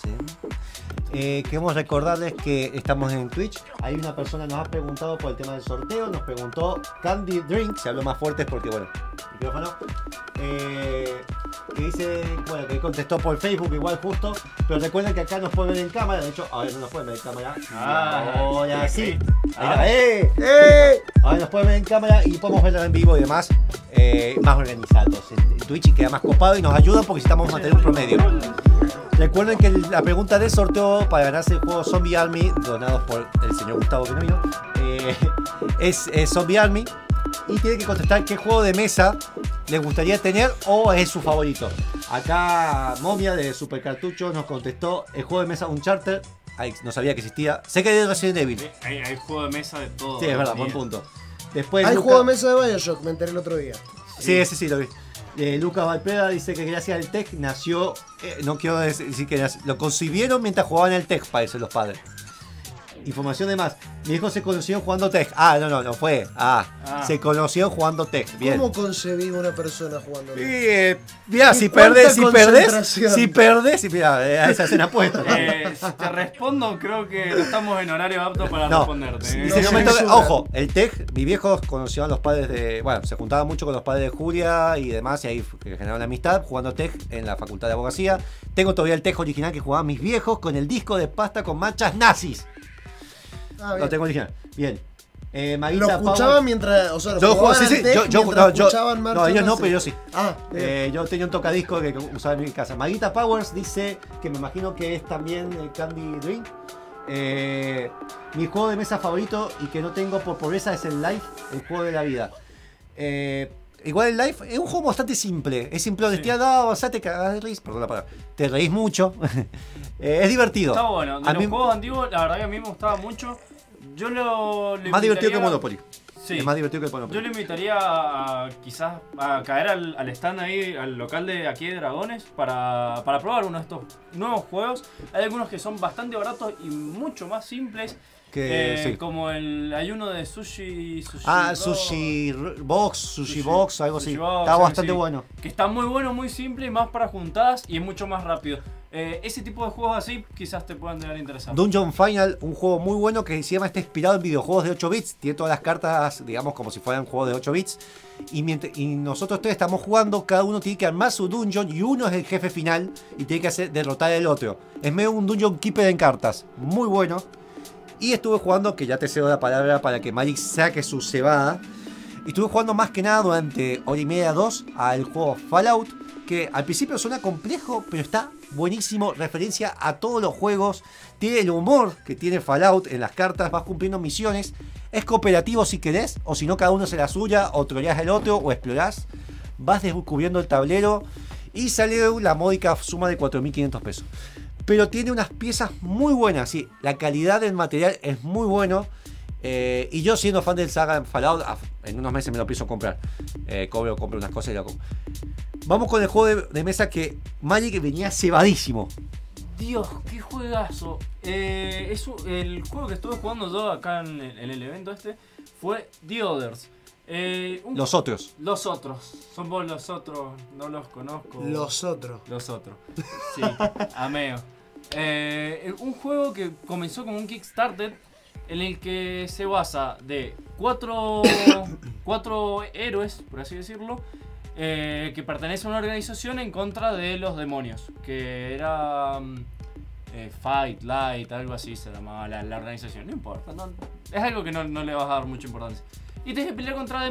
Speaker 6: queremos recordarles que estamos en Twitch. Hay una persona que nos ha preguntado por el tema del sorteo, nos preguntó Candy Drink, se habló más fuerte porque bueno, micrófono, que dice, bueno, que contestó por Facebook igual justo, pero recuerden que acá nos pueden ver en cámara, de hecho, ahora no nos pueden ver en cámara, ahora sí, ahora nos pueden ver en cámara y podemos verlo en vivo y demás, más organizados en Twitch, y queda más copado y nos ayudan porque necesitamos mantener un promedio. Recuerden que la pregunta del sorteo para ganarse el juego Zombie Army, donados por el señor Gustavo que no vino, es Zombie Army, y tiene que contestar qué juego de mesa les gustaría tener o es su favorito. Acá Momia de Super Cartucho nos contestó el juego de mesa Uncharted. Ay, no sabía que existía. Sé que hay de Resident Evil.
Speaker 4: Hay juego de mesa de todo.
Speaker 6: Sí, es verdad, buen punto. Después
Speaker 5: hay juego de mesa de Bioshock, me enteré el otro día.
Speaker 6: Sí, ese sí lo vi. Lucas Valpera dice que gracias al TEC nació, no quiero decir que lo concibieron mientras jugaban el TEC, parece los padres. Información de más. Mi hijo se conoció jugando TEC. No fue. Se conoció jugando TEC. Bien.
Speaker 5: ¿Cómo concebí una persona jugando
Speaker 6: TEC? Mira, si perdés, mira, a esa escena puesta.
Speaker 4: Si te respondo, creo que no estamos en horario apto para responderte.
Speaker 6: Ojo, el TEC, mi viejo conoció a los padres de. Bueno, se juntaba mucho con los padres de Julia y demás, y ahí generaron amistad jugando TEC en la facultad de abogacía. Tengo todavía el TEC original que jugaban mis viejos con el disco de pasta con manchas nazis. Lo tengo original. Bien. Maguita
Speaker 5: lo escuchaban
Speaker 6: Power.
Speaker 5: mientras. O sea,
Speaker 6: yo jugaba, sí.
Speaker 5: escuchaban
Speaker 6: no, ellos no, pero yo sí.
Speaker 5: Bien.
Speaker 6: Yo tenía un tocadisco que usaba en mi casa. Maguita Powers dice que me imagino que es también el Candy Drink. Mi juego de mesa favorito y que no tengo por pobreza es el Life, el juego de la vida. Igual el Life es un juego bastante simple. Es simple,
Speaker 4: Sí.
Speaker 6: te cagás de risa. Perdón la palabra. Te reís mucho. Es divertido.
Speaker 4: Está bueno. De
Speaker 6: A
Speaker 4: los
Speaker 6: mí-
Speaker 4: juegos antiguos, la verdad que a mí me gustaba mucho. Yo
Speaker 6: Más divertido que Monopoly.
Speaker 4: Sí.
Speaker 6: Es más divertido que el Monopoly.
Speaker 4: Yo le invitaría a quizás a caer al stand ahí, al local de aquí de Dragones, para probar uno de estos nuevos juegos. Hay algunos que son bastante baratos y mucho más simples.
Speaker 6: Sí.
Speaker 4: Como hay uno de Sushi
Speaker 6: Sushi Box, algo así.
Speaker 4: Sushi Box,
Speaker 6: Está
Speaker 4: algo
Speaker 6: bastante
Speaker 4: así,
Speaker 6: bueno.
Speaker 4: que está muy bueno, muy simple y más para juntadas y es mucho más rápido. Ese tipo de juegos así quizás te puedan llegar a interesar.
Speaker 6: Dungeon Final, un juego muy bueno que encima está inspirado en videojuegos de 8 bits. Tiene todas las cartas, digamos, como si fueran juegos de 8 bits. Y nosotros tres estamos jugando, cada uno tiene que armar su dungeon y uno es el jefe final y tiene que derrotar al otro. Es medio un dungeon keeper en cartas. Muy bueno. Y estuve jugando, que ya te cedo la palabra para que Magic saque su cebada. Y estuve jugando más que nada durante hora y media, 2 al juego Fallout. Que al principio suena complejo, pero está buenísimo. Referencia a todos los juegos. Tiene el humor que tiene Fallout en las cartas. Vas cumpliendo misiones. Es cooperativo si querés. O si no, cada uno hace la suya. O troleás el otro. O explorás. Vas descubriendo el tablero. Y sale la módica suma de 4.500 pesos. Pero tiene unas piezas muy buenas. Sí, la calidad del material es muy bueno. Y yo siendo fan del saga Fallout, en unos meses me lo pienso comprar. Compro unas cosas y lo compro. Vamos con el juego de mesa que Magic venía cebadísimo.
Speaker 4: Dios, qué juegazo. El juego que estuve jugando yo acá en el evento este fue The Others.
Speaker 6: Los otros.
Speaker 4: Los otros. Son vos los otros, no los conozco.
Speaker 5: Los otros.
Speaker 4: Los otros. Sí, ameo. Un juego que comenzó como un Kickstarter en el que se basa de cuatro héroes, por así decirlo, que pertenecen a una organización en contra de los demonios, que era Fight, Light, algo así se llamaba la organización, no importa, es algo que no le vas a dar mucha importancia. Y tienes que pelear contra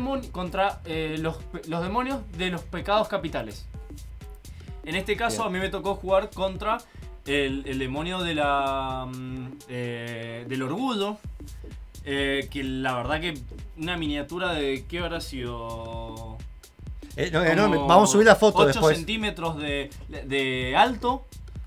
Speaker 4: los demonios de los pecados capitales. En este caso
Speaker 6: Bien.
Speaker 4: a mí me tocó jugar contra el demonio de del orgullo, que la verdad que una miniatura de ¿qué habrá sido? Como
Speaker 6: Vamos a subir la foto
Speaker 4: 8
Speaker 6: después.
Speaker 4: centímetros de alto.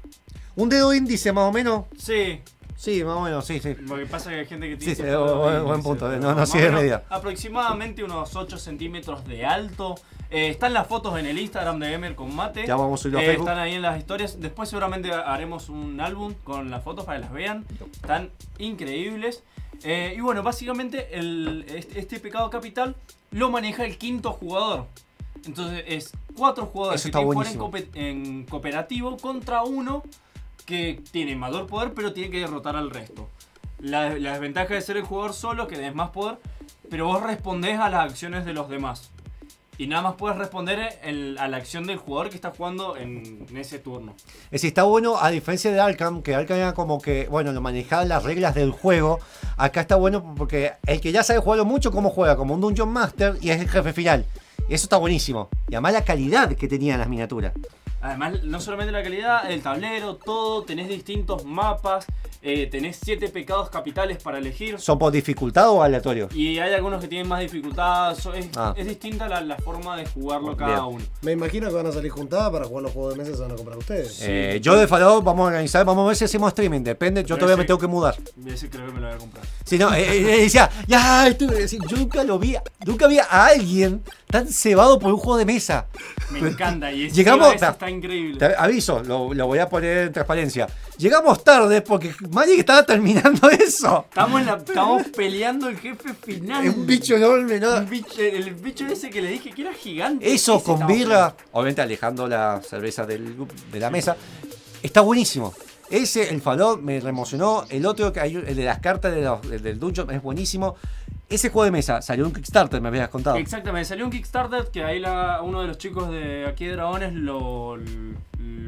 Speaker 6: Un dedo índice más o menos.
Speaker 4: Sí,
Speaker 6: Sí, más o menos, sí.
Speaker 4: lo que pasa es que hay gente que tiene...
Speaker 6: Sí,
Speaker 4: cierto
Speaker 6: buen
Speaker 4: índice,
Speaker 6: punto,
Speaker 4: pero
Speaker 6: no
Speaker 4: más
Speaker 6: sigue
Speaker 4: o menos
Speaker 6: media.
Speaker 4: Aproximadamente unos 8 centímetros de alto. Están las fotos en el Instagram de Gamer con Mate.
Speaker 6: Ya vamos a subirlo a Facebook.
Speaker 4: Están ahí en las historias. Después seguramente haremos un álbum con las fotos para que las vean. Están increíbles. Y bueno, básicamente este pecado capital lo maneja el quinto jugador. Entonces es 4 jugadores
Speaker 6: Eso
Speaker 4: que
Speaker 6: está
Speaker 4: tienen que
Speaker 6: buenísimo.
Speaker 4: jugar en cooperativo contra uno que tiene mayor poder pero tiene que derrotar al resto. La desventaja de ser el jugador solo, que tenés más poder, pero vos respondés a las acciones de los demás. Y nada más puedes responder a la acción del jugador que está jugando en ese turno.
Speaker 6: Es decir, está bueno, a diferencia de Arkham, que Arkham era como que, bueno, lo manejaba las reglas del juego. Acá está bueno porque el que ya sabe jugarlo mucho, como juega, como un Dungeon Master y es el jefe final. Y eso está buenísimo. Y además la calidad que tenían las miniaturas.
Speaker 4: Además, no solamente la calidad, el tablero, todo, tenés distintos mapas, tenés 7 pecados capitales para elegir.
Speaker 6: ¿Son por dificultad o aleatorio?
Speaker 4: Y hay algunos que tienen más dificultad,
Speaker 6: Ah.
Speaker 4: es distinta la forma de jugarlo cada
Speaker 6: Bien.
Speaker 4: uno.
Speaker 5: Me imagino que van a salir juntadas para jugar los juegos de mesa que se van a comprar ustedes.
Speaker 6: Yo de Fallout vamos a organizar, vamos a ver si hacemos streaming. Depende, yo todavía me tengo que mudar.
Speaker 4: Ese creo que me lo voy a comprar.
Speaker 6: Si no, decía, ya, yo nunca vi a alguien tan cebado por un juego de mesa.
Speaker 4: Me encanta y
Speaker 6: Llegamos-
Speaker 4: está increíble.
Speaker 6: Te aviso, lo voy a poner en transparencia. Llegamos tarde porque Magic estaba terminando eso.
Speaker 4: Estamos peleando el jefe final.
Speaker 6: Es un bicho enorme, ¿no?
Speaker 4: El bicho ese que le dije que era gigante.
Speaker 6: Eso
Speaker 4: ese
Speaker 6: con
Speaker 4: estaba
Speaker 6: birra, obviamente alejando la cerveza de la mesa, está buenísimo. Ese, el Fallout, me reemocionó. El otro, el de las cartas del Dungeon, es buenísimo. Ese juego de mesa salió un Kickstarter, me habías contado.
Speaker 4: Exactamente, salió un Kickstarter que ahí uno de los chicos de aquí de Dragones lo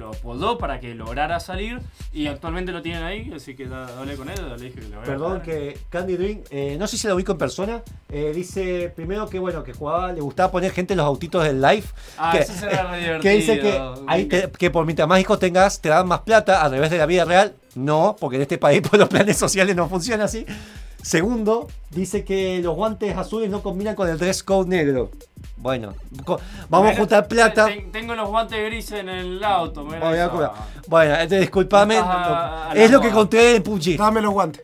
Speaker 4: lo apoyó para que lograra salir y actualmente lo tienen ahí, así que hablé con él, le dije que le voy a
Speaker 6: Perdón,
Speaker 4: hablar.
Speaker 6: que Candy Dream, no sé si lo ubico en persona, dice primero que bueno, que jugaba, le gustaba poner gente en los autitos del live. Que,
Speaker 4: eso será re divertido.
Speaker 6: que dice que por mientras más hijos tengas, te dan más plata, al revés de la vida real. No, porque en este país por los planes sociales no funciona así. Segundo, dice que los guantes azules no combinan con el dress code negro. Bueno, vamos a juntar plata.
Speaker 4: Tengo los guantes grises en el auto.
Speaker 6: Bueno, disculpame, es lo que encontré en PUBG.
Speaker 5: Dame los guantes.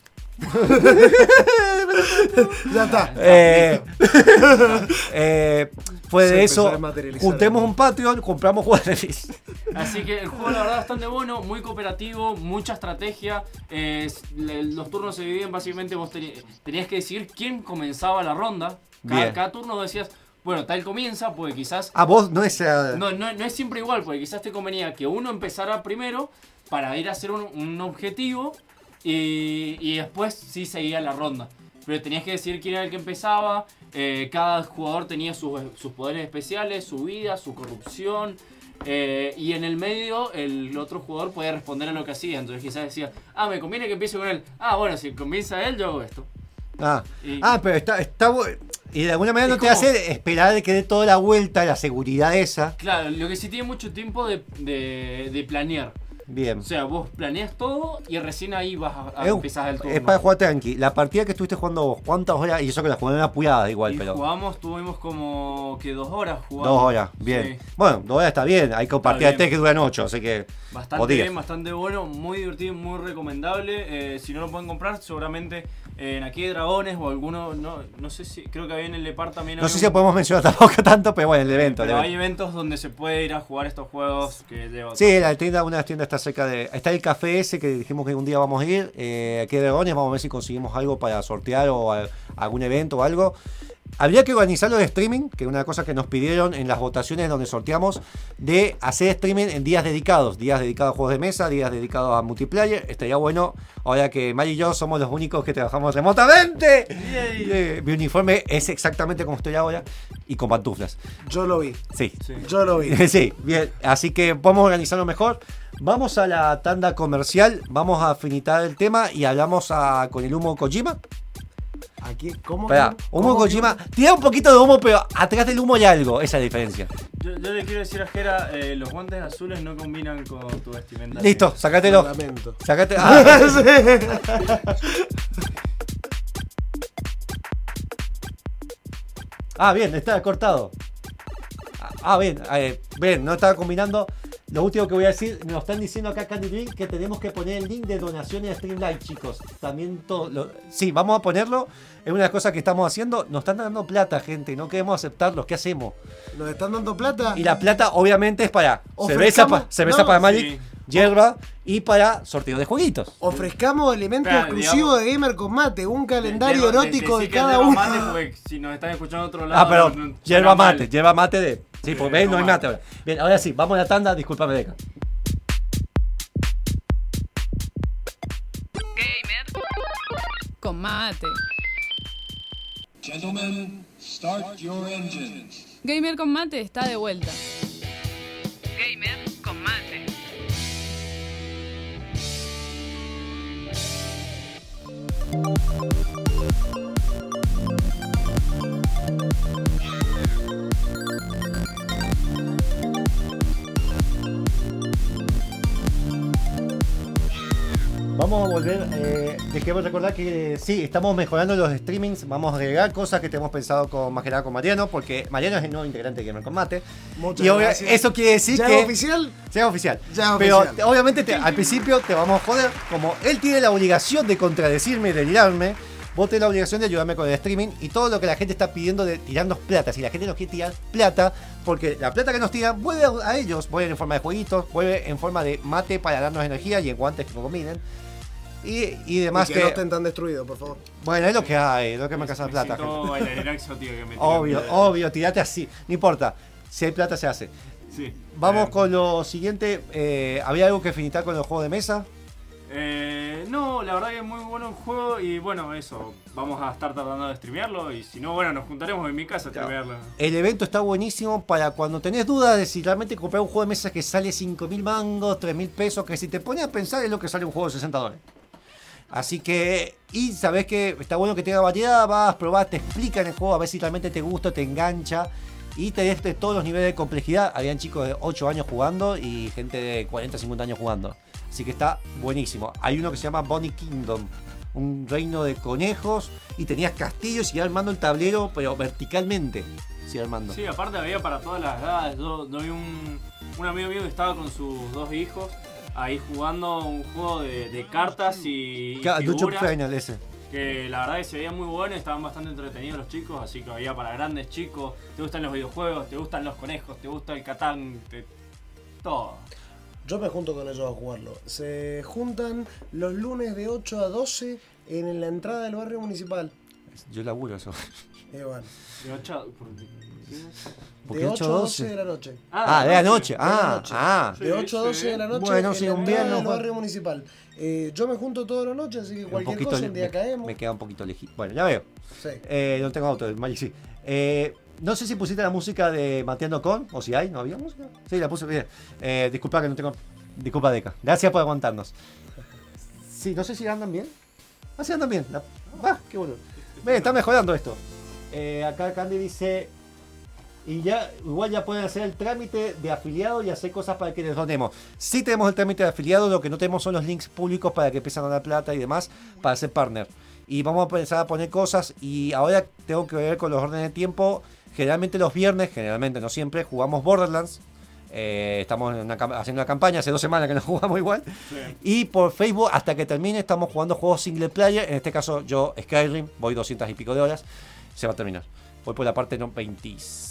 Speaker 5: Ya está.
Speaker 6: Fue
Speaker 5: Se
Speaker 6: de
Speaker 5: empezó
Speaker 6: eso,
Speaker 5: a materializar.
Speaker 6: juntemos un Patreon, compramos jugadores.
Speaker 4: Así que el juego la verdad bastante bueno, muy cooperativo, mucha estrategia. Los turnos se dividen básicamente, vos tenías que decidir quién comenzaba la ronda. Cada turno decías, bueno, tal comienza, porque quizás...
Speaker 6: A vos no es...
Speaker 4: No es siempre igual, porque quizás te convenía que uno empezara primero para ir a hacer un objetivo y después sí seguía la ronda. Pero tenías que decidir quién era el que empezaba. Cada jugador tenía sus poderes especiales, su vida, su corrupción. Y en el medio el otro jugador podía responder a lo que hacía. Entonces quizás decía, me conviene que empiece con él. Bueno, si comienza él, yo hago esto.
Speaker 6: Pero está bueno. Y de alguna manera no te hace esperar de que dé toda la vuelta, la seguridad esa.
Speaker 4: Claro, lo que sí tiene mucho tiempo de planear.
Speaker 6: Bien.
Speaker 4: O sea, vos planeas todo y recién ahí vas a empezar el turno.
Speaker 6: Es para jugar tranqui. La partida que estuviste jugando vos, ¿cuántas horas? Y eso que la jugaron apurada igual, pero...
Speaker 4: Tuvimos como que 2 horas jugando.
Speaker 6: 2 horas, bien. Sí. Bueno, 2 horas está bien. Hay partidas de 3 que duran 8, así que...
Speaker 4: Bastante bien, bastante bueno, muy divertido, muy recomendable. Si no lo pueden comprar, seguramente en Aquí hay Dragones o alguno, no sé si, creo que había en el Lepar también.
Speaker 6: No sé si podemos mencionar tampoco tanto, pero bueno, el evento.
Speaker 4: Pero hay eventos donde se puede ir a jugar estos juegos que lleva.
Speaker 6: Sí, una de las tiendas está cerca de... Está el café ese que dijimos que un día vamos a ir. Aquí hay Dragones, vamos a ver si conseguimos algo para sortear o algún evento o algo. Habría que organizarlo de streaming, que es una cosa que nos pidieron en las votaciones donde sorteamos, de hacer streaming en días dedicados a juegos de mesa, días dedicados a multiplayer. Estaría bueno, ahora que Mari y yo somos los únicos que trabajamos remotamente. Mi uniforme es exactamente como estoy ahora y con pantuflas.
Speaker 5: Yo lo vi.
Speaker 6: Sí.
Speaker 5: Yo lo vi.
Speaker 6: Sí, bien. Así que vamos a organizarlo mejor. Vamos a la tanda comercial, vamos a finitar el tema y hablamos con el Humo Kojima.
Speaker 5: Aquí, ¿cómo?
Speaker 6: Humo Kojima, tira un poquito de humo, pero atrás del humo hay algo, esa es la diferencia.
Speaker 4: Yo le quiero decir a Jera, los guantes azules no combinan con tu vestimenta.
Speaker 6: Listo, sácatelo.
Speaker 5: Lamento.
Speaker 6: Sácate. Bien, está cortado. Bien, no estaba combinando. Lo último que voy a decir, nos están diciendo acá Candy Dream que tenemos que poner el link de donaciones de Streamlight, chicos. También sí, vamos a ponerlo. Es una cosa que estamos haciendo. Nos están dando plata, gente. No queremos aceptarlos. ¿Qué hacemos?
Speaker 5: ¿Nos están dando plata?
Speaker 6: Y la plata, obviamente, es para cerveza para Malik, hierba y para sorteo de jueguitos.
Speaker 5: Ofrezcamos elementos exclusivos de Gamer con Mate. Un calendario erótico de cada uno.
Speaker 4: Si nos están escuchando otro lado.
Speaker 6: Pero hierba mate de... Sí, porque ven, no hay mate ahora. Bien, ahora sí, vamos a la tanda, discúlpame, Deca.
Speaker 3: Gamer con Mate.
Speaker 8: Gentlemen, start your engines.
Speaker 9: Gamer con Mate está de vuelta.
Speaker 3: Gamer con Mate.
Speaker 6: Vamos a volver, les quiero recordar que sí, estamos mejorando los streamings, vamos a agregar cosas que tenemos pensado más que nada con Mariano, porque Mariano es el nuevo integrante de Gamer con Mate.
Speaker 5: Muchas
Speaker 6: y
Speaker 5: gracias.
Speaker 6: Eso quiere decir
Speaker 5: ¿Ya
Speaker 6: que...
Speaker 5: es oficial?
Speaker 6: Ya es oficial.
Speaker 5: Ya es
Speaker 6: Pero
Speaker 5: oficial.
Speaker 6: obviamente al principio te vamos a joder, como él tiene la obligación de contradecirme y delirarme, vos tenés la obligación de ayudarme con el streaming y todo lo que la gente está pidiendo de tirarnos plata. Si la gente nos quiere tirar plata, porque la plata que nos tiran vuelve a ellos, vuelve en forma de jueguitos, vuelve en forma de mate para darnos energía y en guantes que combinen. Y demás
Speaker 5: y que no estén tan destruidos, por favor.
Speaker 6: Bueno, es lo que hay, es lo que me alcanza la plata. Obvio, tirate así, no importa. Si hay plata se hace.
Speaker 4: Sí.
Speaker 6: Vamos con lo siguiente. ¿Había algo que finitar con los juegos de mesa?
Speaker 4: No, la verdad que es muy bueno el juego y bueno, eso, vamos a estar tratando de streamearlo y si no, bueno, nos juntaremos en mi casa a streamearlo.
Speaker 6: El evento está buenísimo para cuando tenés dudas de si realmente comprar un juego de mesa que sale 5.000 mangos, 3.000 pesos, que si te pones a pensar es lo que sale un juego de $60. Así que, y sabés que está bueno que tenga variedad, vas, probás, te explican el juego a ver si realmente te gusta, te engancha. Y tenés de todos los niveles de complejidad. Habían chicos de 8 años jugando y gente de 40, 50 años jugando. Así que está buenísimo. Hay uno que se llama Bunny Kingdom, un reino de conejos. Y tenías castillos y iba armando el tablero, pero verticalmente. Sí, armando.
Speaker 4: Sí, aparte había para todas las edades. Yo vi un amigo mío que estaba con sus 2 hijos ahí jugando un juego de cartas y figuras.
Speaker 6: Final ese.
Speaker 4: Que la verdad que se veía muy bueno, estaban bastante entretenidos los chicos, así que había para grandes chicos. Te gustan los videojuegos, te gustan los conejos, te gusta el Catán, todo.
Speaker 5: Yo me junto con ellos a jugarlo. Se juntan los lunes de 8 a 12 en la entrada del barrio municipal.
Speaker 6: Yo laburo eso.
Speaker 5: Bueno.
Speaker 4: De 8 a...
Speaker 5: De 8 a 12 de la noche.
Speaker 6: De la noche.
Speaker 5: De 8 a 12 de la noche
Speaker 6: bueno, sí,
Speaker 5: en la
Speaker 6: un
Speaker 5: entrada
Speaker 6: viernes,
Speaker 5: del barrio municipal. Yo me junto toda la noche, así que cualquier cosa un día caemos.
Speaker 6: Me queda un poquito lejito. Bueno, ya veo.
Speaker 5: Sí.
Speaker 6: No tengo auto, Magic sí. No sé si pusiste la música de Mateando Con, o si hay, ¿no había música? Sí, la puse bien. Disculpa que no tengo... Disculpa, Deca. Gracias por aguantarnos. Sí, no sé si andan bien. Sí andan bien. Qué bueno. Está mejorando esto. Acá Candy dice... Y ya, igual ya pueden hacer el trámite de afiliado y hacer cosas para que les donemos. Sí tenemos el trámite de afiliado, lo que no tenemos son los links públicos para que empiecen a dar plata y demás para ser partner. Y vamos a empezar a poner cosas y ahora tengo que ver con los órdenes de tiempo. Generalmente los viernes, generalmente no siempre, jugamos Borderlands. Estamos haciendo una campaña, hace 2 semanas que no jugamos igual. Sí. Y por Facebook, hasta que termine, estamos jugando juegos single player. En este caso yo, Skyrim, voy 200 y pico de horas. Se va a terminar. Voy por la parte 25.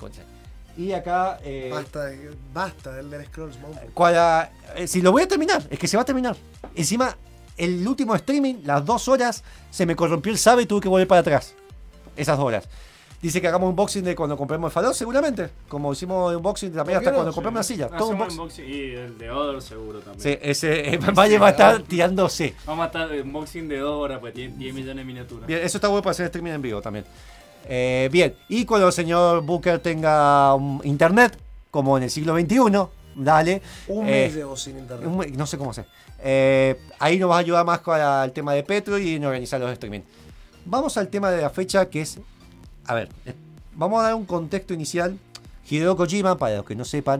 Speaker 6: Y acá...
Speaker 5: Basta del Elder Scrolls Mountain.
Speaker 6: Si lo voy a terminar, es que se va a terminar. Encima, el último streaming, las 2 horas, se me corrompió el save y tuve que volver para atrás. Esas 2 horas. Dice que hagamos un unboxing de cuando compremos el Fallout, seguramente. Como hicimos un unboxing también hasta cuando compremos la silla. Todo
Speaker 4: unboxing. Y el de Other seguro también.
Speaker 6: Sí, ese Valle va a estar tirándose.
Speaker 4: Vamos a estar unboxing de 2 horas, pues tiene 10 millones de miniaturas.
Speaker 6: Bien, eso está bueno para hacer streaming en vivo también. Bien, y cuando el señor Booker tenga internet, como en el siglo XXI, dale.
Speaker 5: Un mes llevo sin internet.
Speaker 6: No sé cómo sé. Ahí nos va a ayudar más con el tema de Petro y en organizar los streaming. Vamos al tema de la fecha, que es... A ver, vamos a dar un contexto inicial. Hideo Kojima, para los que no sepan,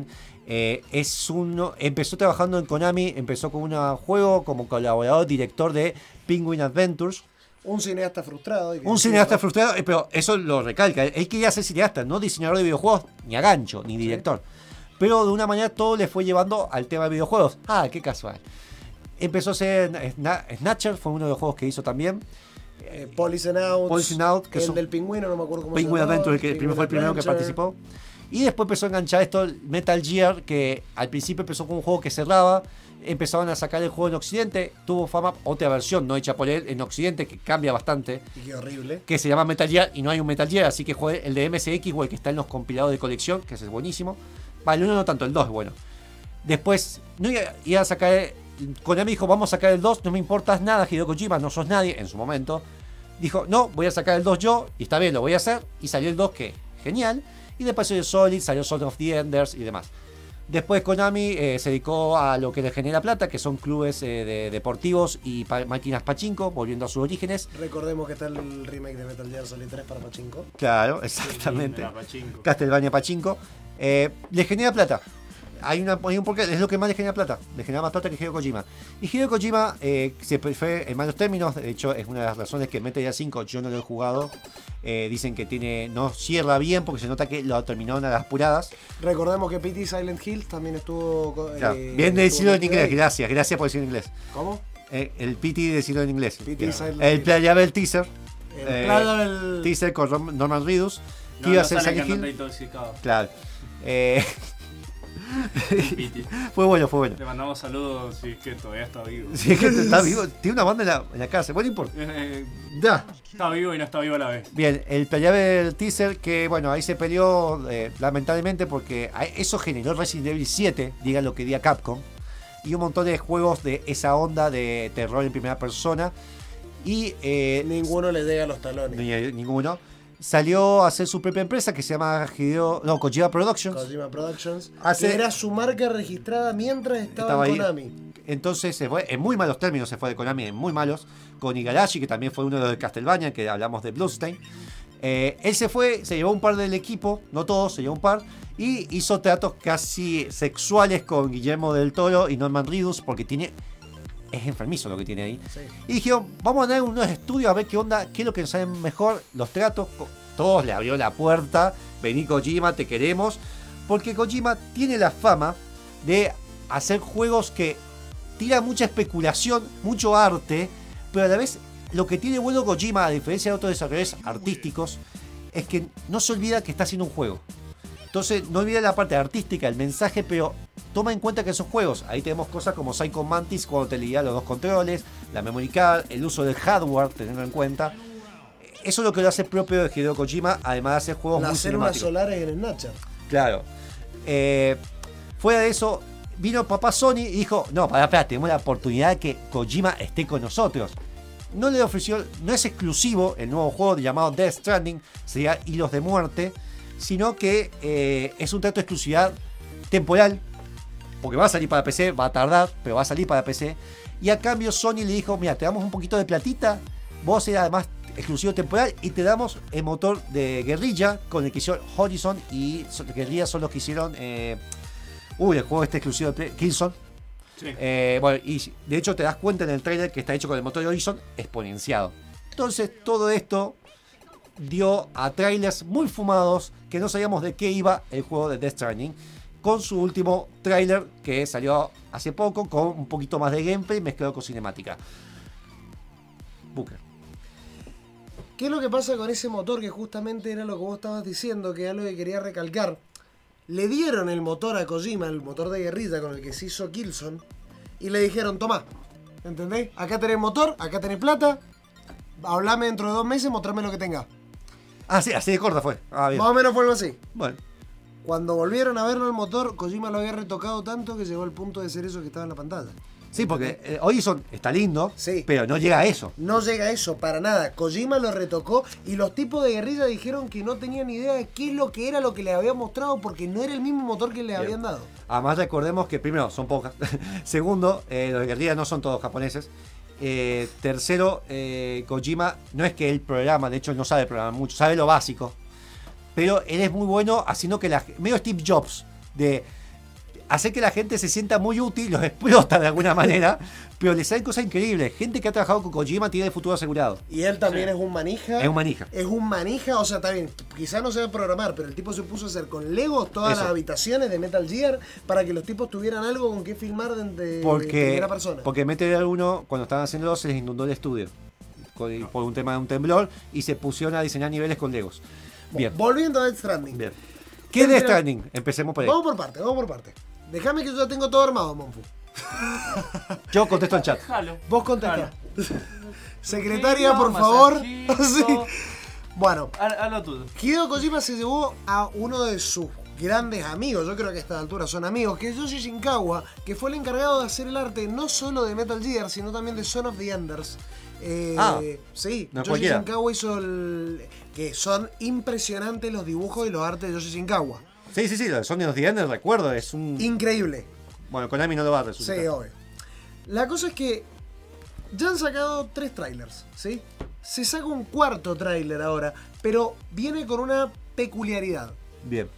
Speaker 6: empezó trabajando en Konami, empezó con un juego como colaborador, director de Penguin Adventures.
Speaker 5: Un cineasta frustrado.
Speaker 6: Pero eso lo recalca. Él quería ser cineasta, no diseñador de videojuegos, ni a gancho, ni director. Sí. Pero de una manera todo le fue llevando al tema de videojuegos. Qué casual. Empezó a ser Snatcher, fue uno de los juegos que hizo también.
Speaker 5: Policing Out,
Speaker 6: que
Speaker 5: el del pingüino, no me acuerdo cómo
Speaker 6: Penguin
Speaker 5: se llama.
Speaker 6: Adventure, que fue el primero que participó. Y después empezó a enganchar esto, Metal Gear, que al principio empezó con un juego que cerraba. Empezaron a sacar el juego en Occidente, tuvo fama, otra versión no hecha por él en Occidente, que cambia bastante.
Speaker 5: Y qué horrible.
Speaker 6: Que se llama Metal Gear y no hay un Metal Gear, así que juegue el de MSX o el que está en los compilados de colección, que ese es buenísimo. El 1 no tanto, el 2 es bueno. Después, no iba a sacar... Konami dijo, vamos a sacar el 2, no me importas nada, Hideo Kojima, no sos nadie, en su momento. Dijo, no, voy a sacar el 2 yo, y está bien, lo voy a hacer. Y salió el 2, que genial. Y después salió Solid, salió Soul of the Enders y demás. Después Konami se dedicó a lo que le genera plata, que son clubes deportivos y máquinas pachinko, volviendo a sus orígenes.
Speaker 5: Recordemos que está el remake de Metal Gear Solid 3 para pachinko.
Speaker 6: Claro, exactamente. Castlevania pachinko. Le genera plata. Hay un porqué, es lo que más le genera plata. Le genera más plata que Hideo Kojima. Y Hideo Kojima se fue en malos términos. De hecho, es una de las razones que Metal Gear 5 yo no lo he jugado. Dicen que no cierra bien porque se nota que lo terminaron a las apuradas.
Speaker 5: Recordemos que PT Silent Hill también estuvo...
Speaker 6: bien decirlo en inglés, gracias por decirlo en inglés.
Speaker 5: ¿Cómo?
Speaker 6: El PT decirlo en inglés.
Speaker 5: El
Speaker 6: playable teaser.
Speaker 5: El
Speaker 6: teaser con Norman Reedus. Que iba a ser Silent Hill. Claro. Fue bueno.
Speaker 4: Le mandamos saludos si es que todavía está vivo.
Speaker 6: Si es que está vivo, tiene una banda en la casa. Bueno, importa.
Speaker 4: Está vivo y no está vivo a la vez.
Speaker 6: Bien, el peleable teaser que, bueno, ahí se peleó lamentablemente porque eso generó Resident Evil 7, digan lo que diga Capcom. y un montón de juegos de esa onda de terror en primera persona. Y
Speaker 5: ninguno le llega a los talones.
Speaker 6: Ninguno. Salió a hacer su propia empresa que se llama Kojima Productions.
Speaker 5: Kojima Productions. Que era su marca registrada mientras estaba en Konami.
Speaker 6: Ahí. Entonces se fue, en muy malos términos se fue de Konami, en muy malos. Con Igarashi, que también fue uno de los de Castlevania, que hablamos de Bloodstain. Él se fue, se llevó un par del equipo, no todos, se llevó un par. Y hizo tratos casi sexuales con Guillermo del Toro y Norman Reedus, porque es enfermizo lo que tiene ahí. Sí. Y dijeron, vamos a dar unos estudios a ver qué onda, qué es lo que nos salen mejor, los tratos. Todos le abrió la puerta, vení Kojima, te queremos. Porque Kojima tiene la fama de hacer juegos que tiran mucha especulación, mucho arte, pero a la vez lo que tiene bueno Kojima, a diferencia de otros desarrolladores artísticos, es que no se olvida que está haciendo un juego. Entonces no olvida la parte artística, el mensaje, pero toma en cuenta que esos juegos, ahí tenemos cosas como Psycho Mantis cuando te leía los dos controles, la memory card, el uso del hardware, teniendo en cuenta. Eso es lo que lo hace propio de Hideo Kojima, además de hacer juegos muy cinemáticos.
Speaker 5: Las solares en el Snapchat.
Speaker 6: Claro. Fuera de eso, vino papá Sony y dijo, no, pará, tenemos la oportunidad de que Kojima esté con nosotros. No le ofreció, no es exclusivo el nuevo juego llamado Death Stranding, sería Hilos de Muerte, sino que es un trato de exclusividad temporal, porque va a salir para PC, va a tardar, pero va a salir para PC. Y a cambio Sony le dijo, mira, te damos un poquito de platita, vos eres además exclusivo temporal y te damos el motor de Guerrilla con el que hicieron Horizon, y Guerrilla son los que hicieron el juego exclusivo de Killzone. Sí. Bueno, y de hecho te das cuenta en el trailer que está hecho con el motor de Horizon exponenciado. Entonces todo esto dio a trailers muy fumados que no sabíamos de qué iba el juego de Death Stranding, con su último trailer que salió hace poco con un poquito más de gameplay mezclado con cinemática. Booker.
Speaker 5: ¿Qué es lo que pasa con ese motor? Que justamente era lo que vos estabas diciendo, que era lo que quería recalcar. Le dieron el motor a Kojima, el motor de Guerrilla con el que se hizo Killzone, y le dijeron, tomá, ¿entendés? Acá tenés motor, acá tenés plata, hablame dentro de 2 meses, mostrame lo que tengas.
Speaker 6: Ah, sí, así de corta fue. Bien.
Speaker 5: Más o menos fue algo así.
Speaker 6: Bueno.
Speaker 5: Cuando volvieron a verlo el motor, Kojima lo había retocado tanto que llegó al punto de ser eso que estaba en la pantalla.
Speaker 6: Sí, porque Horizon está lindo,
Speaker 5: sí,
Speaker 6: pero no llega a eso.
Speaker 5: No llega a eso, para nada. Kojima lo retocó y los tipos de Guerrilla dijeron que no tenían idea de qué es lo que era lo que les había mostrado, porque no era el mismo motor que les habían dado.
Speaker 6: Además recordemos que primero, son pocas. Segundo, los de Guerrilla no son todos japoneses. Tercero, Kojima no es que él programa, de hecho él no sabe programar mucho, sabe lo básico. Pero él es muy bueno haciendo que medio Steve Jobs, de hacer que la gente se sienta muy útil, los explota de alguna manera, pero le salen cosas increíbles. Gente que ha trabajado con Kojima tiene el futuro asegurado.
Speaker 5: Y él también es un manija.
Speaker 6: Es un manija.
Speaker 5: Es un manija, o sea, está bien, quizás no sabe programar, pero el tipo se puso a hacer con Legos todas las habitaciones de Metal Gear para que los tipos tuvieran algo con que filmar de primera persona.
Speaker 6: Porque Metal Gear 1, cuando estaban haciéndolo, se les inundó el estudio por un tema de un temblor y se pusieron a diseñar niveles con Legos. Bien.
Speaker 5: Volviendo a Death Stranding.
Speaker 6: Bien. ¿Qué es Death Stranding? Empecemos por ahí.
Speaker 5: Vamos por parte. Déjame que yo ya tengo todo armado, Monfu.
Speaker 6: Yo contesto en chat.
Speaker 5: Vos contestás. Secretaria, por favor. Sí. Bueno,
Speaker 4: a lo tuyo.
Speaker 5: Hideo Kojima se llevó a uno de sus grandes amigos, yo creo que a esta altura son amigos, que es Yoshi Shinkawa, que fue el encargado de hacer el arte no solo de Metal Gear, sino también de Son of the Enders. Sí, no Yoshi Shinkawa hizo que son impresionantes los dibujos y los artes de Yoshi Shinkawa.
Speaker 6: Sí, los Son of the Enders, recuerdo, es un...
Speaker 5: increíble.
Speaker 6: Bueno, Konami no lo va a resultar.
Speaker 5: Sí, obvio. La cosa es que ya han sacado 3 trailers, ¿sí? Se saca un 4º trailer ahora, pero viene con una peculiaridad.
Speaker 6: Bien.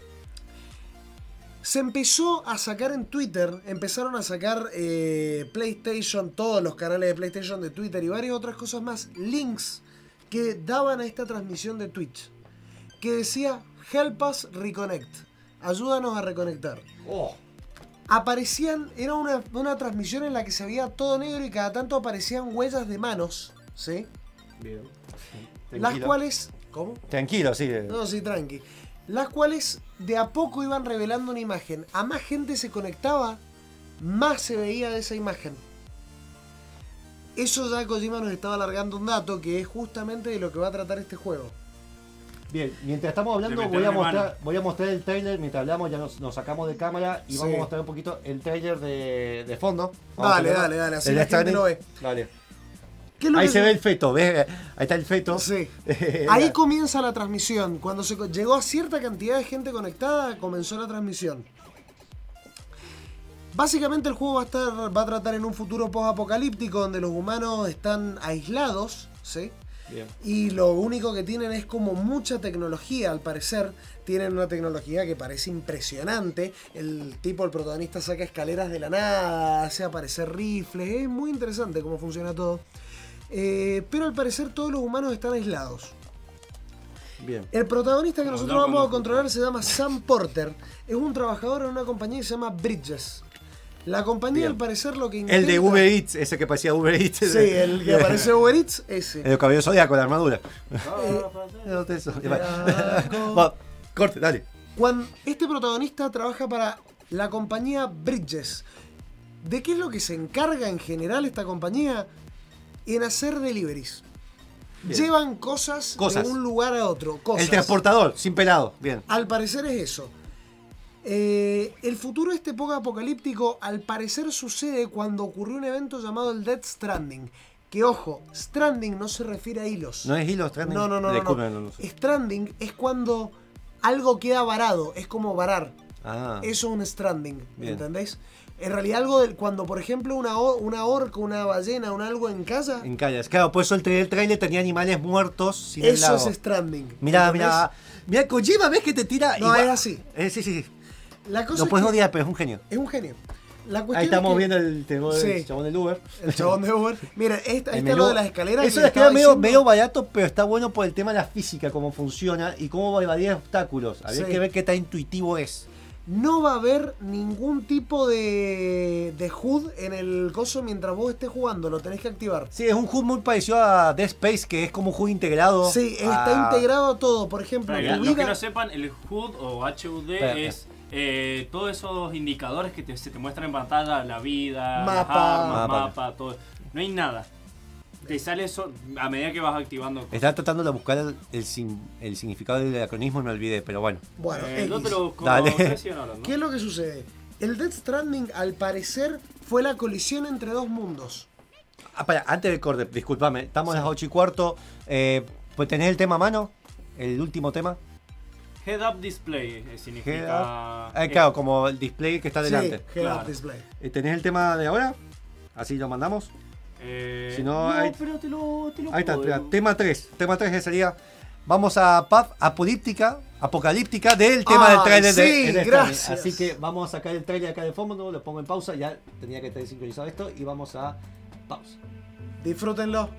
Speaker 5: Se empezó a sacar en Twitter, empezaron a sacar PlayStation, todos los canales de PlayStation de Twitter y varias otras cosas más, links que daban a esta transmisión de Twitch, que decía, help us reconnect, ayúdanos a reconectar. Aparecían, era una transmisión en la que se veía todo negro y cada tanto aparecían huellas de manos, ¿sí?
Speaker 6: Bien.
Speaker 5: Las cuales... ¿Cómo?
Speaker 6: Tranquilo, sí.
Speaker 5: No, sí, tranqui. Las cuales de a poco iban revelando una imagen. A más gente se conectaba, más se veía de esa imagen. Eso ya Kojima nos estaba alargando un dato que es justamente de lo que va a tratar este juego.
Speaker 6: Bien, mientras estamos hablando
Speaker 4: Le
Speaker 6: voy a
Speaker 4: metieron
Speaker 6: mostrar el trailer, mientras hablamos ya nos sacamos de cámara y vamos a mostrar un poquito el trailer de fondo.
Speaker 5: Dale, así la gente lo ve.
Speaker 6: Dale.
Speaker 5: ¿Qué es lo
Speaker 6: Ahí
Speaker 5: que
Speaker 6: se ve el feto, ¿ves? Ahí está el feto.
Speaker 5: Sí. Ahí comienza la transmisión. Cuando se llegó a cierta cantidad de gente conectada, comenzó la transmisión. Básicamente el juego va a tratar en un futuro post-apocalíptico donde los humanos están aislados, ¿sí?
Speaker 6: Bien.
Speaker 5: Y lo único que tienen es como mucha tecnología, al parecer. Tienen una tecnología que parece impresionante. El protagonista saca escaleras de la nada, hace aparecer rifles. Es muy interesante cómo funciona todo. Pero al parecer todos los humanos están aislados.
Speaker 6: Bien.
Speaker 5: El protagonista que nosotros vamos a controlar se llama Sam Porter. Es un trabajador en una compañía que se llama Bridges. La compañía, al parecer, lo que intenta...
Speaker 6: El de Uber Eats, ese que parecía Uber Eats.
Speaker 5: Sí, el que aparece Uber Eats, ese.
Speaker 6: El cabello Zodíaco, la armadura. Corte, dale.
Speaker 5: Cuando este protagonista trabaja para la compañía Bridges. ¿De qué es lo que se encarga en general esta compañía? En hacer deliveries. Bien. Llevan cosas de un lugar a otro. Cosas.
Speaker 6: El transportador, sin pelado. Bien.
Speaker 5: Al parecer es eso. El futuro poco apocalíptico al parecer sucede cuando ocurrió un evento llamado el Death Stranding. Que ojo, Stranding no se refiere a hilos.
Speaker 6: ¿No es hilo Stranding?
Speaker 5: No. Stranding es cuando algo queda varado, es como varar. Eso es un Stranding, ¿entendéis? En realidad cuando por ejemplo una orca, una ballena, algo en casa.
Speaker 6: En calles, claro, por eso el trailer tenía animales muertos sin
Speaker 5: eso
Speaker 6: el lago.
Speaker 5: Es Stranding.
Speaker 6: Mira, Kojima, ¿ves que te tira?
Speaker 5: No, igual. Es así.
Speaker 6: Sí.
Speaker 5: La cosa
Speaker 6: lo puedes odiar, pero es un genio.
Speaker 5: Es un genio.
Speaker 6: Ahí estamos viendo el chabón del Uber.
Speaker 5: El chabón de Uber. Mira, ahí está lo de las escaleras.
Speaker 6: Eso les queda medio barato, pero está bueno por el tema de la física, cómo funciona y cómo va a evadir obstáculos. Habría que ver qué tan intuitivo es.
Speaker 5: No va a haber ningún tipo de HUD en el coso mientras vos estés jugando, lo tenés que activar.
Speaker 6: Sí, es un HUD muy parecido a Dead Space, que es como un HUD integrado.
Speaker 5: Sí, está integrado a todo. Por ejemplo,
Speaker 4: los que no sepan, el HUD o HUD es todos esos indicadores que se te muestran en pantalla, la vida, mapa, todo. No hay nada. Te sale eso a medida que vas activando cosas.
Speaker 6: Estaba tratando de buscar el significado del anacronismo y me olvidé, pero bueno.
Speaker 5: Bueno,
Speaker 4: no te lo busco.
Speaker 6: Dale.
Speaker 5: ¿Qué es lo que sucede? El Death Stranding, al parecer, fue la colisión entre dos mundos.
Speaker 6: Antes del corte, discúlpame, estamos a las 8:15. Pues tenés el tema a mano, el último tema.
Speaker 4: Head Up Display significa...
Speaker 6: claro, como el display que está delante.
Speaker 5: Sí, Head Up Display.
Speaker 6: ¿Tenés el tema de ahora? Así lo mandamos. Si no,
Speaker 4: pero te lo
Speaker 6: ahí está, espera, tema 3. Tema 3 sería. Vamos a paz apocalíptica del tema del trailer de
Speaker 5: gracias.
Speaker 6: Así que vamos a sacar el trailer acá de fondo, lo pongo en pausa, ya tenía que estar sincronizado esto y vamos a pausa.
Speaker 5: Disfrútenlo.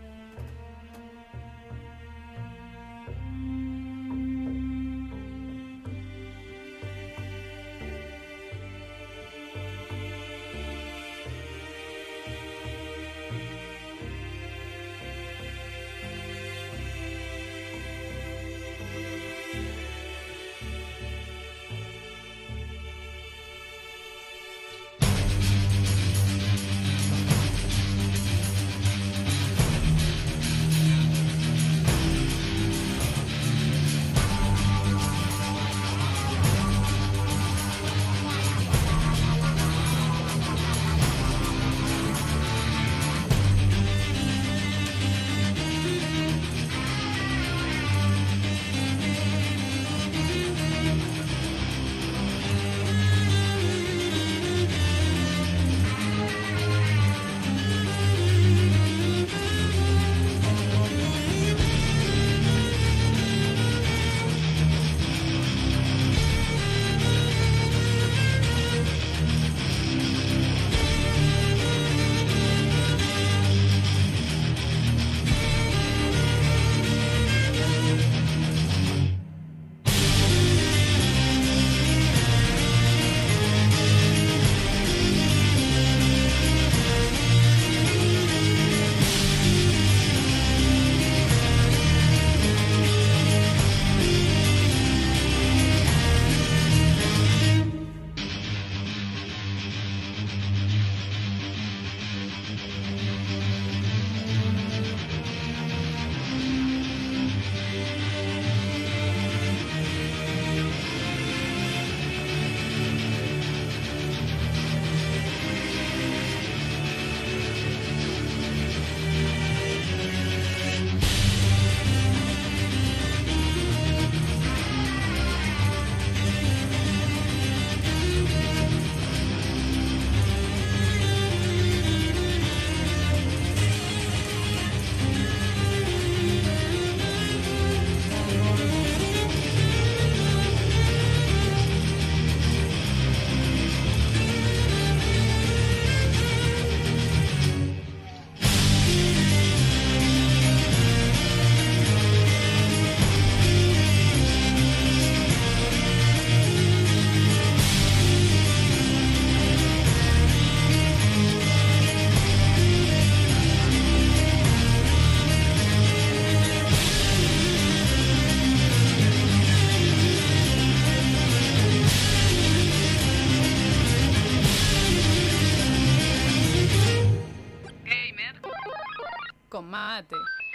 Speaker 9: mate.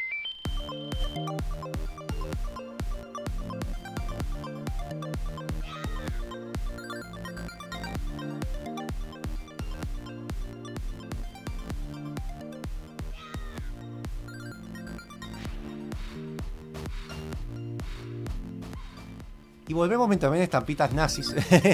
Speaker 6: Y volvemos mientras ven estampitas nazis.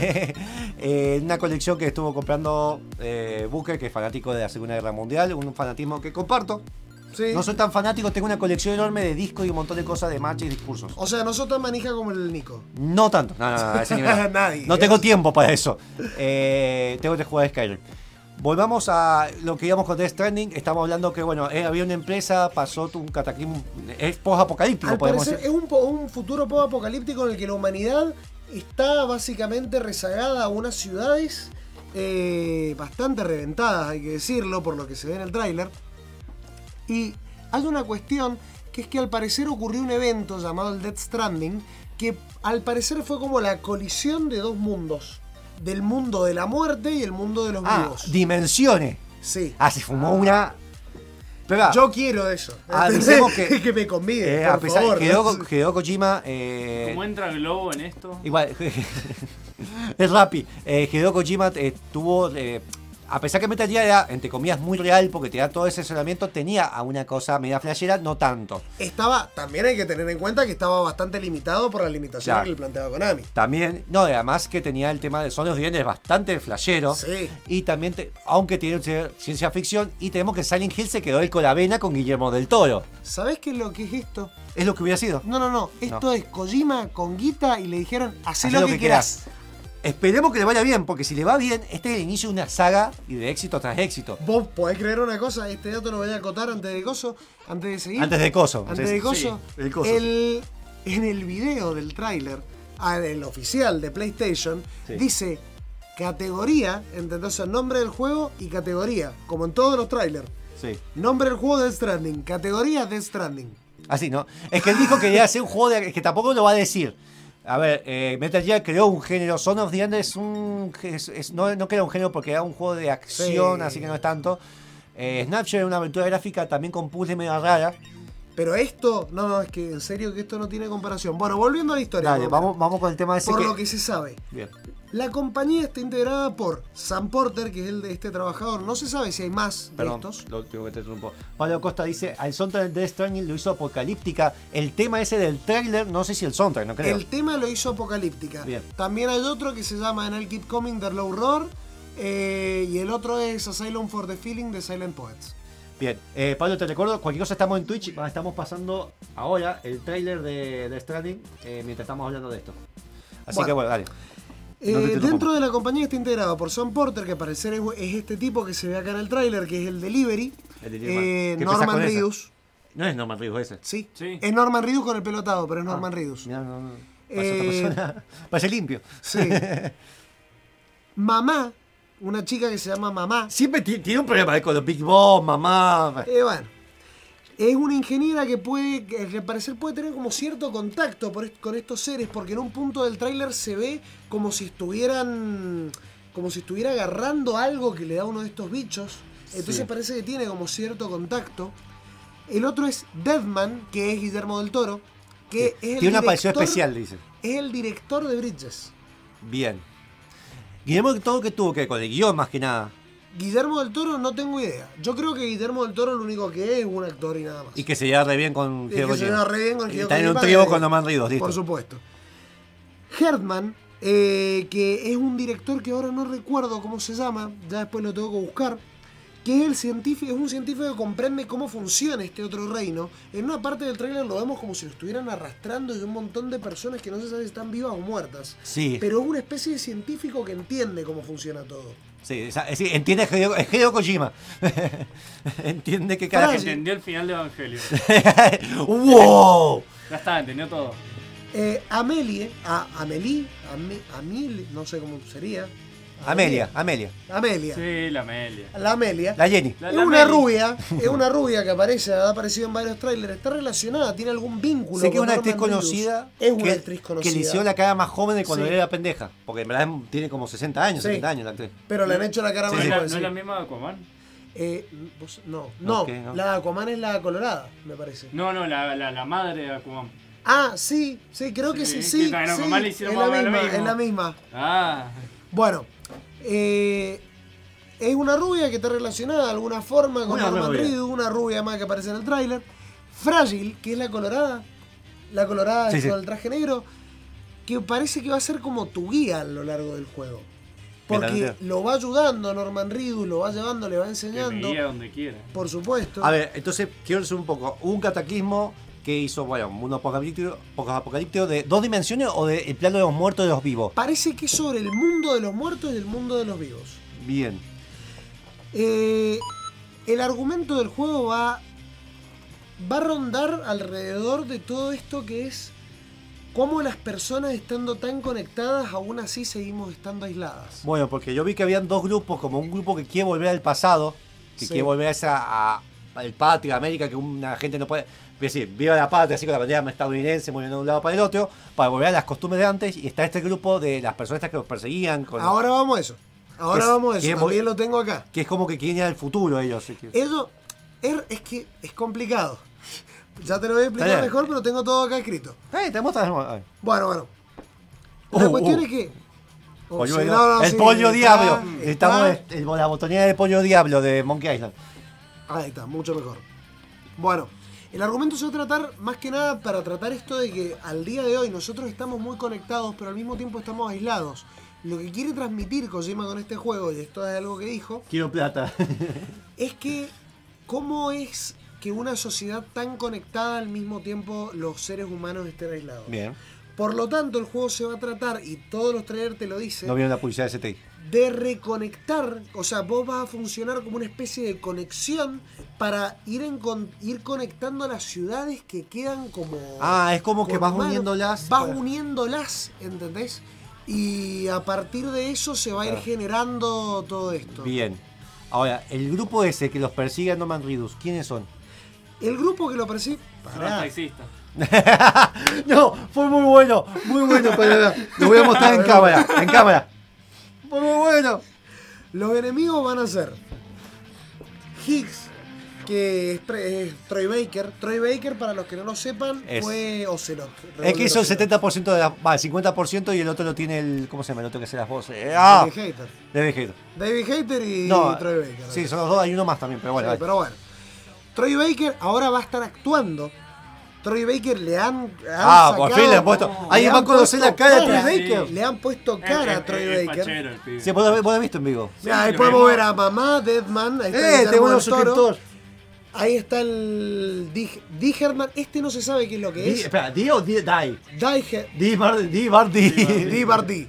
Speaker 6: Una colección que estuvo comprando Booker, que es fanático de la Segunda Guerra Mundial. Un fanatismo que comparto.
Speaker 5: Sí.
Speaker 6: No soy tan fanático, tengo una colección enorme de discos y un montón de cosas de marcha y discursos.
Speaker 5: O sea, no sos tan manija como el Nico.
Speaker 6: No tanto, no, a ese nivel no.
Speaker 5: Nadie.
Speaker 6: No tengo tiempo para eso. Tengo que jugar a Skyrim. Volvamos a lo que íbamos con Death Stranding. Estamos hablando que, bueno, había una empresa, pasó un cataclismo. Es post-apocalíptico,
Speaker 5: Al
Speaker 6: podemos
Speaker 5: parecer
Speaker 6: decir.
Speaker 5: es un futuro post-apocalíptico en el que la humanidad está básicamente rezagada a unas ciudades bastante reventadas, hay que decirlo, por lo que se ve en el tráiler. Y hay una cuestión que es que al parecer ocurrió un evento llamado el Death Stranding, que al parecer fue como la colisión de dos mundos. Del mundo de la muerte y el mundo de los vivos.
Speaker 6: Dimensiones.
Speaker 5: Sí.
Speaker 6: Se fumó una. Pero,
Speaker 5: yo quiero eso.
Speaker 6: Avisemos que
Speaker 5: me convide,
Speaker 6: a
Speaker 5: por
Speaker 6: pesar
Speaker 5: favor.
Speaker 6: Hideo Kojima.
Speaker 4: ¿Cómo entra Globo en esto?
Speaker 6: Igual. Es Rappi. Hideo Kojima tuvo. A pesar que Metal Gear era, entre comillas, muy real, porque te da todo ese asesoramiento, tenía a una cosa media flashera, no tanto.
Speaker 5: También hay que tener en cuenta que estaba bastante limitado por las limitaciones que le planteaba Konami.
Speaker 6: También, no, además que tenía el tema de Sonidos Vienen bastante flashero.
Speaker 5: Sí.
Speaker 6: Y también, aunque tiene ciencia ficción, y tenemos que Silent Hill se quedó el colavena con Guillermo del Toro.
Speaker 5: ¿Sabés qué es lo que es esto?
Speaker 6: Es lo que hubiera sido.
Speaker 5: No. Esto es Kojima con guita y le dijeron, hacé lo que quieras.
Speaker 6: Esperemos que le vaya bien, porque si le va bien, este es el inicio de una saga y de éxito tras éxito.
Speaker 5: Vos podés creer una cosa, este dato lo voy a acotar antes de seguir.
Speaker 6: Antes de Coso.
Speaker 5: Sí, el Coso. En el video del tráiler, el oficial de PlayStation, dice categoría, ¿entendés? El nombre del juego y categoría, como en todos los trailers.
Speaker 6: Sí.
Speaker 5: Nombre del juego Death Stranding, categoría Death Stranding.
Speaker 6: Así, ¿no? Es que él dijo que quería hacer un juego es que tampoco lo va a decir. A ver, Metal Gear creó un género. Son of the End es no crea un género porque era un juego de acción, así que no es tanto. Snapshot era una aventura gráfica también con puzzles medio rara.
Speaker 5: Pero esto, no, es que en serio que esto no tiene comparación. Bueno, volviendo a la historia.
Speaker 6: Dale, vamos con el tema ese.
Speaker 5: Por lo que se sabe.
Speaker 6: Bien.
Speaker 5: La compañía está integrada por Sam Porter, que es el de este trabajador. No se sabe si hay más de estos.
Speaker 6: Lo tengo que te interrumpo. Pablo Costa dice, al soundtrack de Death Stranding lo hizo Apocalíptica. El tema ese del trailer, no sé si el soundtrack, no creo.
Speaker 5: El tema lo hizo Apocalíptica.
Speaker 6: Bien.
Speaker 5: También hay otro que se llama And I'll Keep Coming, The Low Roar. Y el otro es Asylum for the Feeling, de Silent Poets.
Speaker 6: Bien, Pablo, te recuerdo, cualquier cosa estamos en Twitch, estamos pasando ahora el trailer de Death Stranding mientras estamos hablando de esto. Así que bueno, dale.
Speaker 5: Dentro de la compañía está integrado por Sam Porter, que al parecer es este tipo que se ve acá en el tráiler, que es el Delivery. Norman Reedus.
Speaker 6: No es Norman Reedus ese.
Speaker 5: Sí. Es Norman Reedus con el pelotado, pero es Norman Reedus.
Speaker 6: No. Parece limpio.
Speaker 5: Sí. Mamá, una chica que se llama Mamá.
Speaker 6: Siempre tiene un problema con los Big Boss, mamá.
Speaker 5: Bueno. Es una ingeniera que al parecer puede tener como cierto contacto con estos seres, porque en un punto del tráiler se ve como si estuviera agarrando algo que le da uno de estos bichos. Entonces parece que tiene como cierto contacto. El otro es Deadman, que es Guillermo del Toro, que es
Speaker 6: tiene una aparición especial, dice.
Speaker 5: Es el director de Bridges.
Speaker 6: Bien. Guillermo del Toro, que tuvo que ver con el guión más que nada.
Speaker 5: Guillermo del Toro no tengo idea. Yo creo que Guillermo del Toro lo único que es un actor y nada más.
Speaker 6: Y que se lleva re bien con Hideo Kojima.
Speaker 5: Se lleva re bien con Hideo Kojima.
Speaker 6: Está en un trío con Norman Reedus, listo.
Speaker 5: Por supuesto. Herdman, que es un director que ahora no recuerdo cómo se llama, ya después lo tengo que buscar, que es un científico que comprende cómo funciona este otro reino. En una parte del tráiler lo vemos como si lo estuvieran arrastrando y un montón de personas que no se sabe si están vivas o muertas.
Speaker 6: Sí.
Speaker 5: Pero es una especie de científico que entiende cómo funciona todo.
Speaker 6: Sí, entiende Hideo Kojima. Entiende que cada
Speaker 4: entendió el final de Evangelion.
Speaker 6: ¡Wow!
Speaker 4: Ya está, entendió todo.
Speaker 5: Amelie, no sé cómo sería.
Speaker 6: Amelia.
Speaker 4: Sí, la Amelia.
Speaker 5: La Amelia.
Speaker 6: La Jenny.
Speaker 5: Es una rubia que ha aparecido en varios trailers. Está relacionada, tiene algún vínculo.
Speaker 6: Sé que es una
Speaker 5: Norman
Speaker 6: actriz
Speaker 5: Reedus.
Speaker 6: conocida.
Speaker 5: Es una actriz conocida.
Speaker 6: Que le hicieron la cara más joven de cuando era pendeja. Porque en verdad tiene como 60 años, 70 años la actriz.
Speaker 5: Pero le han hecho la cara más joven.
Speaker 4: ¿No es la misma de Aquaman?
Speaker 5: No,
Speaker 6: Ok, no.
Speaker 5: la Aquaman es la colorada, me parece.
Speaker 10: No, la madre de Aquaman.
Speaker 5: Ah, sí, creo que sí,
Speaker 10: que también Aquaman le hicieron
Speaker 5: es
Speaker 10: más o menos lo mismo.
Speaker 5: es la misma.
Speaker 10: Ah,
Speaker 5: Bueno, es una rubia que está relacionada de alguna forma con
Speaker 6: Una
Speaker 5: Norman
Speaker 6: rubia.
Speaker 5: Reedus, una rubia más que aparece en el tráiler. Frágil, que es la colorada
Speaker 6: Sí, sí.
Speaker 5: con el traje negro, que parece que va a ser como tu guía a lo largo del juego. Porque
Speaker 6: Mira.
Speaker 5: lo va ayudando a Norman Reedus, lo va llevando, le va
Speaker 10: que me
Speaker 5: enseñando,
Speaker 10: guía donde quiera.
Speaker 5: por supuesto.
Speaker 6: A ver, entonces quiero decir un poco. Hubo un cataclismo que hizo, bueno, un mundo apocalíptico de 2 dimensiones o del plano de los muertos y de los vivos.
Speaker 5: Parece que es sobre el mundo de los muertos y el mundo de los vivos.
Speaker 6: Bien.
Speaker 5: El argumento del juego va a rondar alrededor de todo esto que es cómo las personas estando tan conectadas aún así seguimos estando aisladas.
Speaker 6: Bueno, porque yo vi que habían 2 grupos, como un grupo que quiere volver al pasado, que
Speaker 5: Sí.
Speaker 6: quiere volver al patria, América, que una gente no puede... Es decir, viva la patria, así con la bandera estadounidense, moviendo de un lado para el otro, para volver a las costumbres de antes, y está este grupo de las personas que los perseguían.
Speaker 5: Ahora vamos a eso.
Speaker 6: Que es-
Speaker 5: También lo tengo acá.
Speaker 6: Que es como que quieren ir al futuro ellos. Así que-
Speaker 5: Eso es que es complicado. Ya te lo voy a explicar
Speaker 6: Está bien.
Speaker 5: mejor, pero tengo todo acá escrito.
Speaker 6: Te muestras. A ver.
Speaker 5: Bueno. La cuestión es que...
Speaker 6: Polluelo. El
Speaker 5: sí,
Speaker 6: pollo
Speaker 5: está-
Speaker 6: diablo.
Speaker 5: está-
Speaker 6: Necesitamos la botonera del pollo diablo de Monkey Island.
Speaker 5: Ahí está, mucho mejor. Bueno, el argumento se va a tratar más que nada para tratar esto de que al día de hoy nosotros estamos muy conectados, pero al mismo tiempo estamos aislados. Lo que quiere transmitir Kojima con este juego, y esto es algo que dijo,
Speaker 6: Quiero plata.
Speaker 5: es que cómo es que una sociedad tan conectada al mismo tiempo los seres humanos estén aislados.
Speaker 6: Bien.
Speaker 5: Por lo tanto, el juego se va a tratar, y todos los trailers te lo dicen,
Speaker 6: No vieron la publicidad de STI.
Speaker 5: de reconectar, o sea, vos vas a funcionar como una especie de conexión para ir conectando las ciudades que quedan como...
Speaker 6: Es como que
Speaker 5: por
Speaker 6: vas
Speaker 5: mano.
Speaker 6: uniéndolas.
Speaker 5: Vas uniéndolas, ¿entendés? Y a partir de eso se va a ir generando todo esto.
Speaker 6: Bien. Ahora, el grupo ese que los persigue a Norman Reedus, ¿quiénes son?
Speaker 5: El grupo que lo persigue...
Speaker 10: Son los taxistas.
Speaker 6: No, fue muy bueno, pero lo voy a mostrar en cámara. Fue muy bueno.
Speaker 5: Los enemigos van a ser Higgs, que es Troy Baker. Troy Baker, para los que no lo sepan, fue Ocelot.
Speaker 6: Es que hizo el 70% de el 50% y el otro lo tiene el... ¿Cómo se llama? El otro que hace las voces. David Hater.
Speaker 5: David Hater y
Speaker 6: No,
Speaker 5: Troy Baker.
Speaker 6: Sí, son los dos, hay uno más también, pero bueno.
Speaker 5: Sí, pero bueno. Troy Baker ahora va a estar actuando. Troy Baker le han
Speaker 6: por fin le han puesto... ¿Alguien va a conocer la cara de Troy Baker?
Speaker 5: Le han puesto cara a Troy Baker.
Speaker 6: Sí, vos has visto en vivo.
Speaker 5: Mira, ahí podemos ver a Mamá, Deadman. Ahí está
Speaker 6: tengo
Speaker 5: Guillermo
Speaker 6: unos
Speaker 5: del Toro.
Speaker 6: suscriptores.
Speaker 5: Ahí está el Digerman. Este no se sabe qué es lo que es.
Speaker 6: Espera, ¿Di o Die?
Speaker 5: Di Bardi.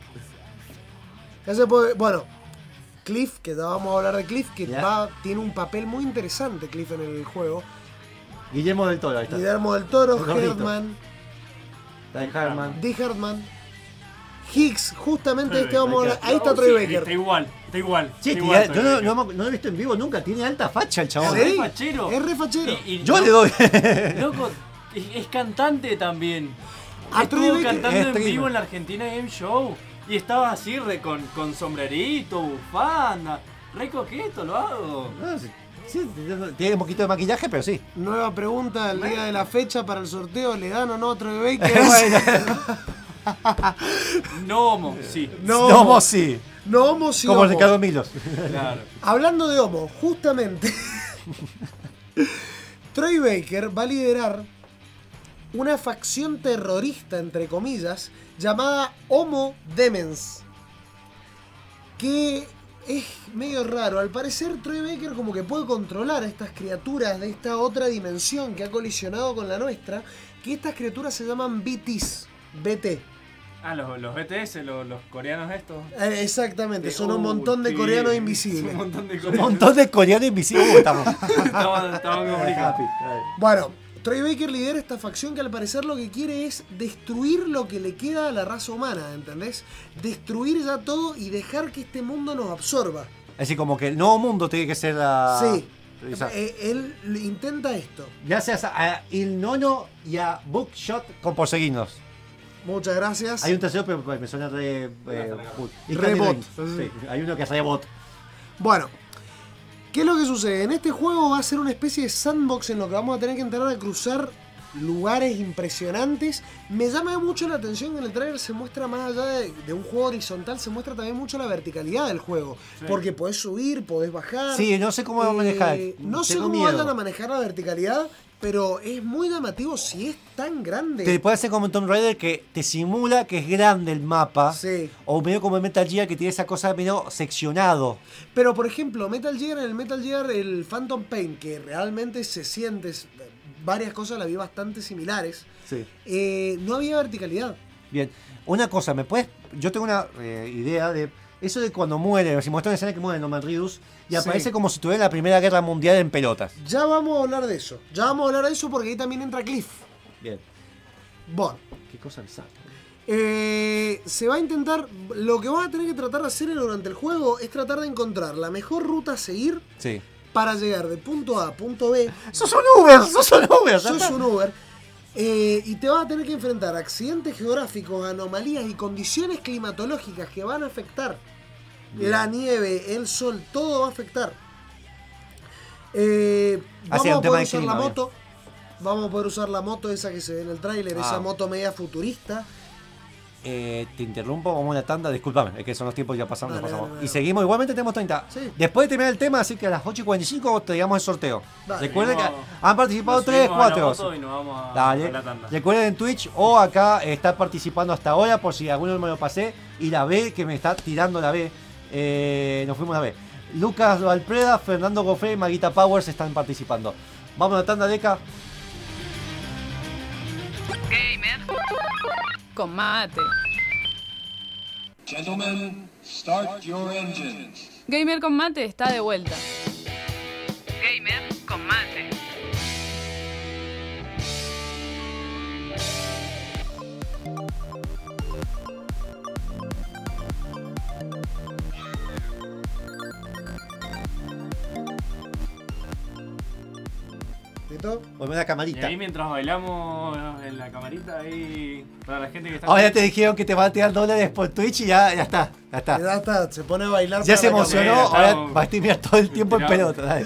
Speaker 5: Bueno, Cliff, que ya vamos a hablar de Cliff, que tiene un papel muy interesante, Cliff, en el juego.
Speaker 6: Guillermo del Toro, ahí está.
Speaker 5: Guillermo del Toro,
Speaker 6: El gordito.
Speaker 5: Herman,
Speaker 6: Die
Speaker 5: Hardman, Higgs, justamente vamos a hablar. Ahí está Troy Baker.
Speaker 10: Está igual.
Speaker 6: Sí,
Speaker 10: está igual,
Speaker 6: yo no lo he visto en vivo nunca, tiene alta facha el chabón.
Speaker 5: Sí,
Speaker 10: fachero.
Speaker 5: es re fachero.
Speaker 6: Yo le doy.
Speaker 10: Loco, es cantante también.
Speaker 5: A Troy
Speaker 10: Estuvo
Speaker 5: Baker
Speaker 10: cantando
Speaker 6: es
Speaker 10: en
Speaker 6: streamer.
Speaker 10: vivo en la Argentina Game Show. Y estaba así, con sombrerito, bufanda. Re coqueto, lo hago.
Speaker 6: Sí, tiene un poquito de maquillaje, pero sí.
Speaker 5: Nueva pregunta del día de la fecha para el sorteo. ¿Le dan o no a Troy Baker?
Speaker 10: No homo, sí.
Speaker 5: No,
Speaker 6: No, sí.
Speaker 5: no homo, sí
Speaker 6: Como
Speaker 5: homo.
Speaker 6: Ricardo Milos.
Speaker 10: Claro.
Speaker 5: Hablando de homo, justamente Troy Baker va a liderar una facción terrorista, entre comillas, llamada Homo Demens, que es medio raro. Al parecer Troy Baker como que puede controlar a estas criaturas de esta otra dimensión que ha colisionado con la nuestra, que estas criaturas se llaman BTs, BT.
Speaker 10: Los BTS, los coreanos estos.
Speaker 5: Exactamente, son un montón de coreanos invisibles.
Speaker 10: Un montón de
Speaker 6: Un
Speaker 10: coreanos.
Speaker 6: montón de coreanos invisibles. Estamos.
Speaker 10: Estaban complicados.
Speaker 5: Bueno, Troy Baker lidera esta facción que al parecer lo que quiere es destruir lo que le queda a la raza humana, ¿entendés? Destruir ya todo y dejar que este mundo nos absorba.
Speaker 6: Es decir, como que el nuevo mundo tiene que ser la...
Speaker 5: Sí,
Speaker 6: esa-
Speaker 5: él intenta esto.
Speaker 6: Gracias a Il Nono y a Bookshot con perseguirnos.
Speaker 5: Muchas gracias.
Speaker 6: Hay un tercero, pero me suena de...
Speaker 5: Rebot.
Speaker 6: Sí, hay uno que es rebot.
Speaker 5: Bueno, ¿Qué es lo que sucede? En este juego va a ser una especie de sandbox en lo que vamos a tener que entrar a cruzar lugares impresionantes. Me llama mucho la atención que en el trailer se muestra, más allá de un juego horizontal, se muestra también mucho la verticalidad del juego. Sí. Porque podés subir, podés bajar.
Speaker 6: Sí, no sé cómo van a manejar.
Speaker 5: No sé cómo vayan a manejar la verticalidad, pero es muy llamativo si es tan grande.
Speaker 6: Te puede hacer como en Tomb Raider que te simula que es grande el mapa.
Speaker 5: Sí.
Speaker 6: O medio como en Metal Gear que tiene esa cosa medio seccionado.
Speaker 5: Pero por ejemplo, en el Metal Gear, el Phantom Pain, que realmente se siente, varias cosas las vi bastante similares.
Speaker 6: Sí.
Speaker 5: No había verticalidad.
Speaker 6: Bien. Una cosa, yo tengo una idea de eso de cuando muere, si muestra una escena que muere Norman Reedus y aparece como si tuviera la Primera Guerra Mundial en pelotas.
Speaker 5: Ya vamos a hablar de eso. Porque ahí también entra Cliff.
Speaker 6: Bien.
Speaker 5: Bueno.
Speaker 6: Qué cosa bizarra.
Speaker 5: Se va a intentar. Lo que vas a tener que tratar de hacer durante el juego es tratar de encontrar la mejor ruta a seguir.
Speaker 6: Sí.
Speaker 5: Para llegar de punto A a punto B.
Speaker 6: ¡Sos un Uber!
Speaker 5: Y te vas a tener que enfrentar a accidentes geográficos, anomalías y condiciones climatológicas que van a afectar. Bien. La nieve, el sol, todo va a afectar. Vamos a poder usar la moto. Vamos a poder usar la moto esa que se ve en el tráiler, esa moto media futurista.
Speaker 6: Te interrumpo, vamos a una tanda, discúlpame, es que son los tiempos ya pasamos.
Speaker 5: Dale.
Speaker 6: Y seguimos, igualmente tenemos 30.
Speaker 5: Sí.
Speaker 6: Después de terminar el tema, así que a las 8:45 te digamos el sorteo.
Speaker 5: Dale.
Speaker 6: Recuerden que han participado 3, 4. Dale. Recuerden en Twitch o acá estar participando hasta ahora, por si alguno me lo pasé. Y la B, que me está tirando la B. Nos fuimos a la B. Lucas Valpreda, Fernando Goffrey y Maguita Powers están participando. Vamos a la tanda, Deca.
Speaker 3: Gamer con mate.
Speaker 8: Gentlemen, start your engines.
Speaker 9: Gamer con mate está de vuelta.
Speaker 3: Gamer con mate.
Speaker 6: Ponme una camarita.
Speaker 10: Y ahí mientras bailamos en la camarita, ahí para la gente que está...
Speaker 6: Ahora te dijeron que te va a tirar $, por Twitch y ya está.
Speaker 5: Se pone a bailar.
Speaker 6: Ya se emocionó, ahora va a streamear todo el tiempo en pelota. Dale.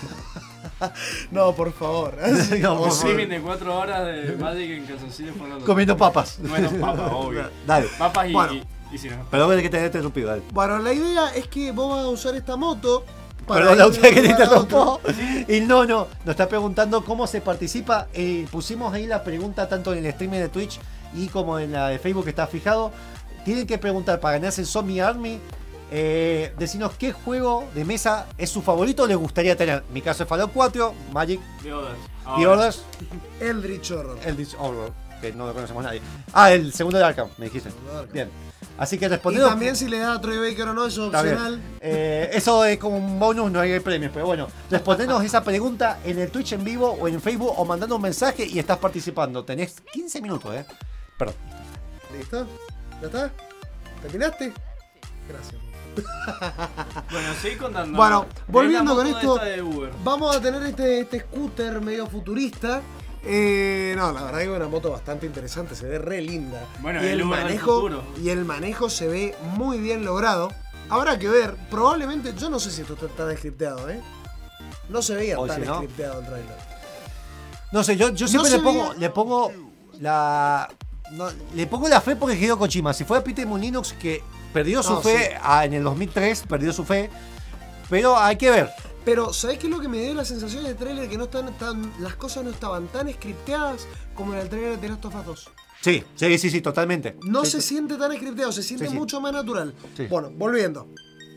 Speaker 5: No, por favor.
Speaker 10: Un streaming de 4 horas de Magic en calzoncillos
Speaker 6: comiendo papas.
Speaker 10: Bueno, papas, obvio.
Speaker 6: Dale.
Speaker 10: Papas y si no.
Speaker 6: Perdón que te haya interrumpido, dale.
Speaker 5: Bueno, la idea es que vos vas a usar esta moto.
Speaker 6: Perdón, la última que te interrumpió. Y nos está preguntando cómo se participa. Pusimos ahí la pregunta tanto en el streaming de Twitch y como en la de Facebook que está fijado. Tienen que preguntar para ganarse el Zombie Army. Decinos qué juego de mesa es su favorito o les gustaría tener. Mi caso es Fallout 4, Magic, The Others,
Speaker 5: Eldritch Horror,
Speaker 6: que no lo conocemos nadie. El segundo de Arkham, me dijiste. Bien. Así que respondiendo.
Speaker 5: Y también si le da a Troy Baker o no, eso es opcional.
Speaker 6: Eso es como un bonus, no hay premios. Pero bueno, respondenos esa pregunta en el Twitch en vivo o en Facebook o mandando un mensaje y estás participando. Tenés 15 minutos, Perdón.
Speaker 5: ¿Listo? ¿Ya está? ¿Terminaste? Gracias.
Speaker 10: Bueno, seguí contando.
Speaker 5: Bueno, volviendo con esto,
Speaker 10: Uber.
Speaker 5: vamos a tener este scooter medio futurista. No, la verdad que es una moto bastante interesante, se ve re linda.
Speaker 10: Bueno, y el
Speaker 5: manejo se ve muy bien logrado. Habrá que ver, probablemente, yo no sé si esto está descripteado, No se veía tan descripteado el trailer.
Speaker 6: No sé, yo siempre le pongo la fe porque es Hideo Kojima. Si fuera Peter Molyneux que perdió su fe en el 2003, perdió su fe, pero hay que ver.
Speaker 5: Pero, ¿sabés qué es lo que me dio la sensación del trailer? Que las cosas no estaban tan scripteadas como en el trailer de The Last of Us 2.
Speaker 6: Sí, totalmente.
Speaker 5: No se siente tan scripteado, se siente mucho más natural. Sí. Bueno, volviendo.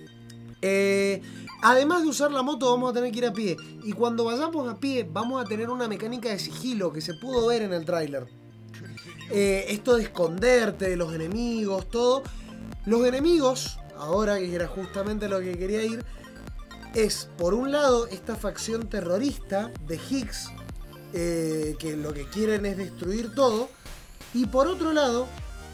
Speaker 5: Además de usar la moto, vamos a tener que ir a pie. Y cuando vayamos a pie, vamos a tener una mecánica de sigilo que se pudo ver en el tráiler. Esto de esconderte de los enemigos, todo. Los enemigos, ahora que era justamente lo que quería ir, es por un lado esta facción terrorista de Higgs, que lo que quieren es destruir todo. Y por otro lado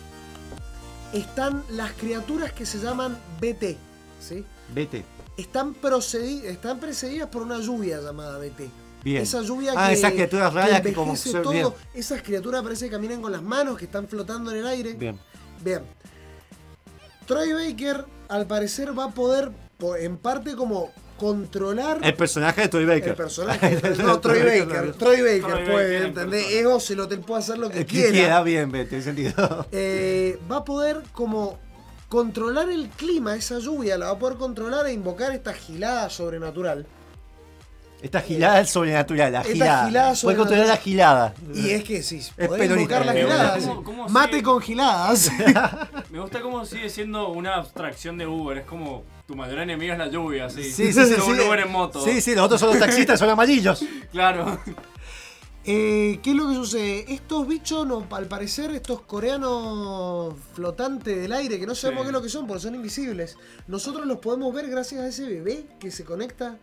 Speaker 5: están las criaturas que se llaman BT, ¿sí?
Speaker 6: BT.
Speaker 5: Están precedidas por una lluvia llamada BT.
Speaker 6: Bien.
Speaker 5: Esa lluvia que
Speaker 6: esas criaturas raras que como
Speaker 5: todo.
Speaker 6: Bien.
Speaker 5: Esas criaturas parece que caminan con las manos, que están flotando en el aire.
Speaker 6: Bien.
Speaker 5: Troy Baker al parecer va a poder, en parte como controlar...
Speaker 6: El personaje de Troy Baker.
Speaker 5: El personaje. No, Troy Baker. Troy Baker puede, ¿entendés? Es Ocelot, él puede hacer lo que quiera.
Speaker 6: Bien, tiene sentido.
Speaker 5: Va a poder como controlar el clima, esa lluvia, la va a poder controlar e invocar esta gilada sobrenatural.
Speaker 6: Esta gilada es sobrenatural, la
Speaker 5: Esta
Speaker 6: gilada.
Speaker 5: gilada
Speaker 6: Puede controlar la gilada.
Speaker 5: Y es que sí,
Speaker 6: Es
Speaker 5: podés invocar la
Speaker 6: peronista.
Speaker 5: gilada.
Speaker 10: ¿Cómo
Speaker 5: Mate
Speaker 10: sigue?
Speaker 5: con giladas.
Speaker 10: Me gusta cómo sigue siendo una abstracción de Uber. Es como tu mayor enemigo es la lluvia, así.
Speaker 6: Sí.
Speaker 10: Como un Uber en moto.
Speaker 6: Sí, los otros son los taxistas, son amarillos.
Speaker 10: Claro.
Speaker 5: ¿Qué es lo que sucede? Estos bichos, al parecer, estos coreanos flotantes del aire, que no sabemos qué es lo que son, porque son invisibles, nosotros los podemos ver gracias a ese bebé que se conecta.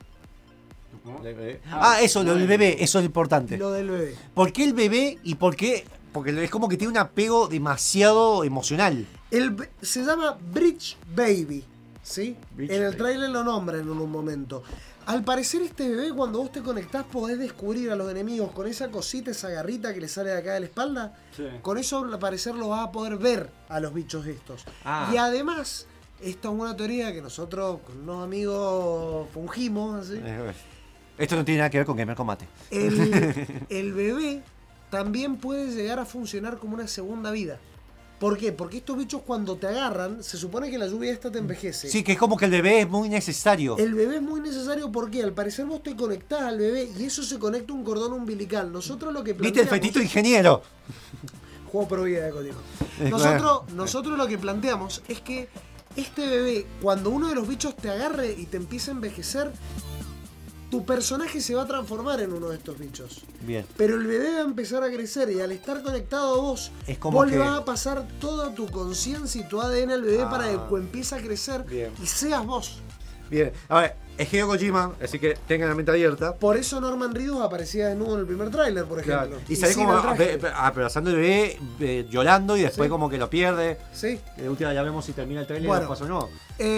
Speaker 6: Eso, lo del bebé, eso es importante.
Speaker 5: Lo del bebé.
Speaker 6: ¿Por qué el bebé y por qué? Porque es como que tiene un apego demasiado emocional.
Speaker 5: Se llama Bridge Baby, ¿sí?
Speaker 6: Bridge
Speaker 5: en el
Speaker 6: Baby.
Speaker 5: tráiler lo nombran en un momento. Al parecer este bebé, cuando vos te conectás, podés descubrir a los enemigos con esa cosita, esa garrita que le sale de acá de la espalda.
Speaker 10: Sí.
Speaker 5: Con eso, al parecer, lo vas a poder ver a los bichos estos. Y además, esta es una teoría que nosotros con unos amigos fungimos, ¿sí?
Speaker 6: Esto no tiene nada que ver con Gamer Combate.
Speaker 5: El bebé también puede llegar a funcionar como una segunda vida. ¿Por qué? Porque estos bichos cuando te agarran, se supone que la lluvia esta te envejece.
Speaker 6: Sí, que es como que el bebé es muy necesario.
Speaker 5: El bebé es muy necesario porque al parecer vos te conectás al bebé y eso se conecta a un cordón umbilical. Nosotros lo que
Speaker 6: ¿Viste el
Speaker 5: planteamos...
Speaker 6: fetito ingeniero?
Speaker 5: Juego pro vida de código. Nosotros lo que planteamos es que este bebé, cuando uno de los bichos te agarre y te empieza a envejecer, tu personaje se va a transformar en uno de estos bichos.
Speaker 6: Bien.
Speaker 5: Pero el bebé va a empezar a crecer y al estar conectado a vos,
Speaker 6: Es como
Speaker 5: vos
Speaker 6: que-
Speaker 5: le vas a pasar toda tu conciencia y tu ADN al bebé para que empiece a crecer
Speaker 6: Bien.
Speaker 5: y seas vos.
Speaker 6: Bien. A ver, es Hideo Kojima, así que tengan la mente abierta.
Speaker 5: Por eso Norman Reedus aparecía desnudo en el primer tráiler, por ejemplo.
Speaker 6: Y sale
Speaker 5: sin
Speaker 6: como
Speaker 5: el traje.
Speaker 6: abrazando al bebé, llorando y después
Speaker 5: Sí.
Speaker 6: como que lo pierde.
Speaker 5: Sí.
Speaker 6: De última ya vemos si termina el trailer
Speaker 5: Bueno.
Speaker 6: y pasó no.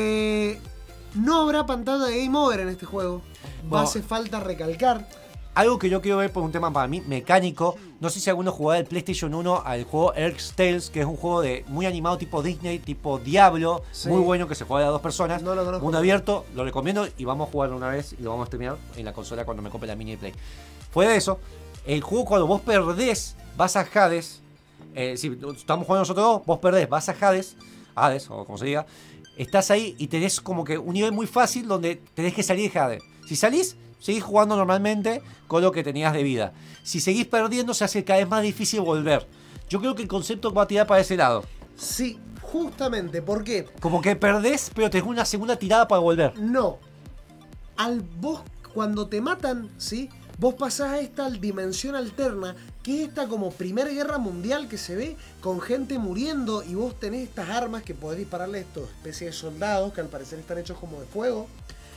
Speaker 5: No habrá pantalla de Game Over en este juego.
Speaker 6: No.
Speaker 5: Hace falta recalcar.
Speaker 6: Algo que yo quiero ver por un tema para mí mecánico. No sé si alguno jugó del PlayStation 1 al juego Earth's Tales, que es un juego de muy animado tipo Disney, tipo Diablo.
Speaker 5: Sí.
Speaker 6: Muy bueno que se juega de a dos personas.
Speaker 5: No lo conozco.
Speaker 6: Mundo abierto, lo recomiendo y vamos a jugarlo una vez y lo vamos a terminar en la consola cuando me compre la mini Play. Fuera de eso, el juego cuando vos perdés, vas a Hades. Si estamos jugando nosotros dos, vos perdés, vas a Hades o como se diga. Estás ahí y tenés como que un nivel muy fácil donde tenés que salir de Hades. Si salís, seguís jugando normalmente con lo que tenías de vida. Si seguís perdiendo, se hace cada vez más difícil volver. Yo creo que el concepto va a tirar para ese lado.
Speaker 5: Sí, justamente. ¿Por qué?
Speaker 6: Como que perdés, pero tenés una segunda tirada para volver.
Speaker 5: No. Vos, cuando te matan, ¿sí? Vos pasás a esta dimensión alterna, que es esta como Primera Guerra Mundial que se ve con gente muriendo y vos tenés estas armas que podés dispararle a estos especies de soldados que al parecer están hechos como de fuego.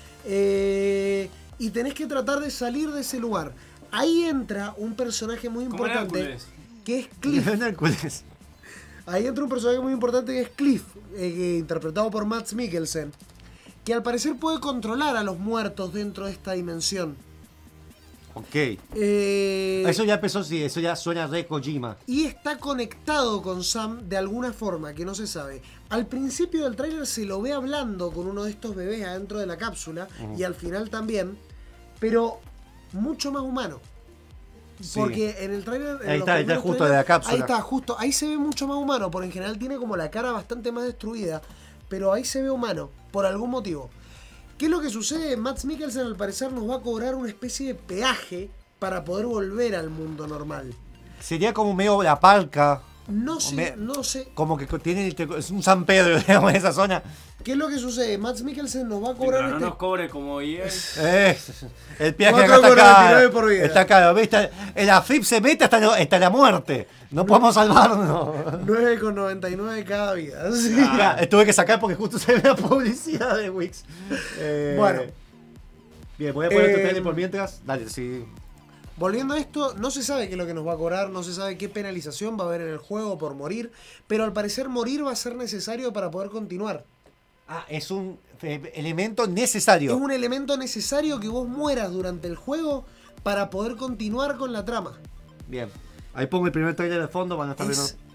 Speaker 5: Y tenés que tratar de salir de ese lugar. Ahí entra un personaje muy
Speaker 10: Como en
Speaker 5: importante
Speaker 10: Hércules.
Speaker 5: que es Cliff.
Speaker 6: Hércules.
Speaker 5: Ahí entra un personaje muy importante que es Cliff, interpretado por Mads Mikkelsen, que al parecer puede controlar a los muertos dentro de esta dimensión.
Speaker 6: Ok.
Speaker 5: Eh,
Speaker 6: Eso ya empezó, sí, eso ya suena re Kojima.
Speaker 5: y está conectado con Sam de alguna forma que no se sabe. Al principio del tráiler se lo ve hablando con uno de estos bebés adentro de la cápsula y al final también, pero mucho más humano.
Speaker 6: Sí.
Speaker 5: Porque en el tráiler... en
Speaker 6: Ahí
Speaker 5: los
Speaker 6: está
Speaker 5: primeros
Speaker 6: justo
Speaker 5: trailers,
Speaker 6: de la cápsula.
Speaker 5: Ahí está, justo. Ahí se ve mucho más humano, porque en general tiene como la cara bastante más destruida, pero ahí se ve humano, por algún motivo. ¿Qué es lo que sucede? Mads Mikkelsen al parecer nos va a cobrar una especie de peaje para poder volver al mundo normal.
Speaker 6: Sería como medio la Parca.
Speaker 5: No sé, no sé.
Speaker 6: Como que tiene, es un San Pedro, digamos, en esa zona.
Speaker 5: ¿Qué es lo que sucede? Mads Mikkelsen nos va a cobrar
Speaker 10: Mientras no nos cobre como EA.
Speaker 6: El viaje acá está
Speaker 5: 4,99
Speaker 6: caro.
Speaker 5: por vida.
Speaker 6: Está caro, ¿viste? El AFIP se mete hasta la muerte. No podemos salvarnos.
Speaker 5: 9,99 cada vida. Sí.
Speaker 6: Tuve que sacar porque justo se ve la publicidad de Wix.
Speaker 5: Bueno.
Speaker 6: Bien, voy a poner tu tele por mientras. Dale, sí.
Speaker 5: Volviendo a esto, no se sabe qué es lo que nos va a cobrar, no se sabe qué penalización va a haber en el juego por morir, pero al parecer morir va a ser necesario para poder continuar.
Speaker 6: Es un elemento necesario.
Speaker 5: Es un elemento necesario que vos mueras durante el juego para poder continuar con la trama.
Speaker 6: Bien. Ahí pongo el primer trailer de fondo, van a estar viendo.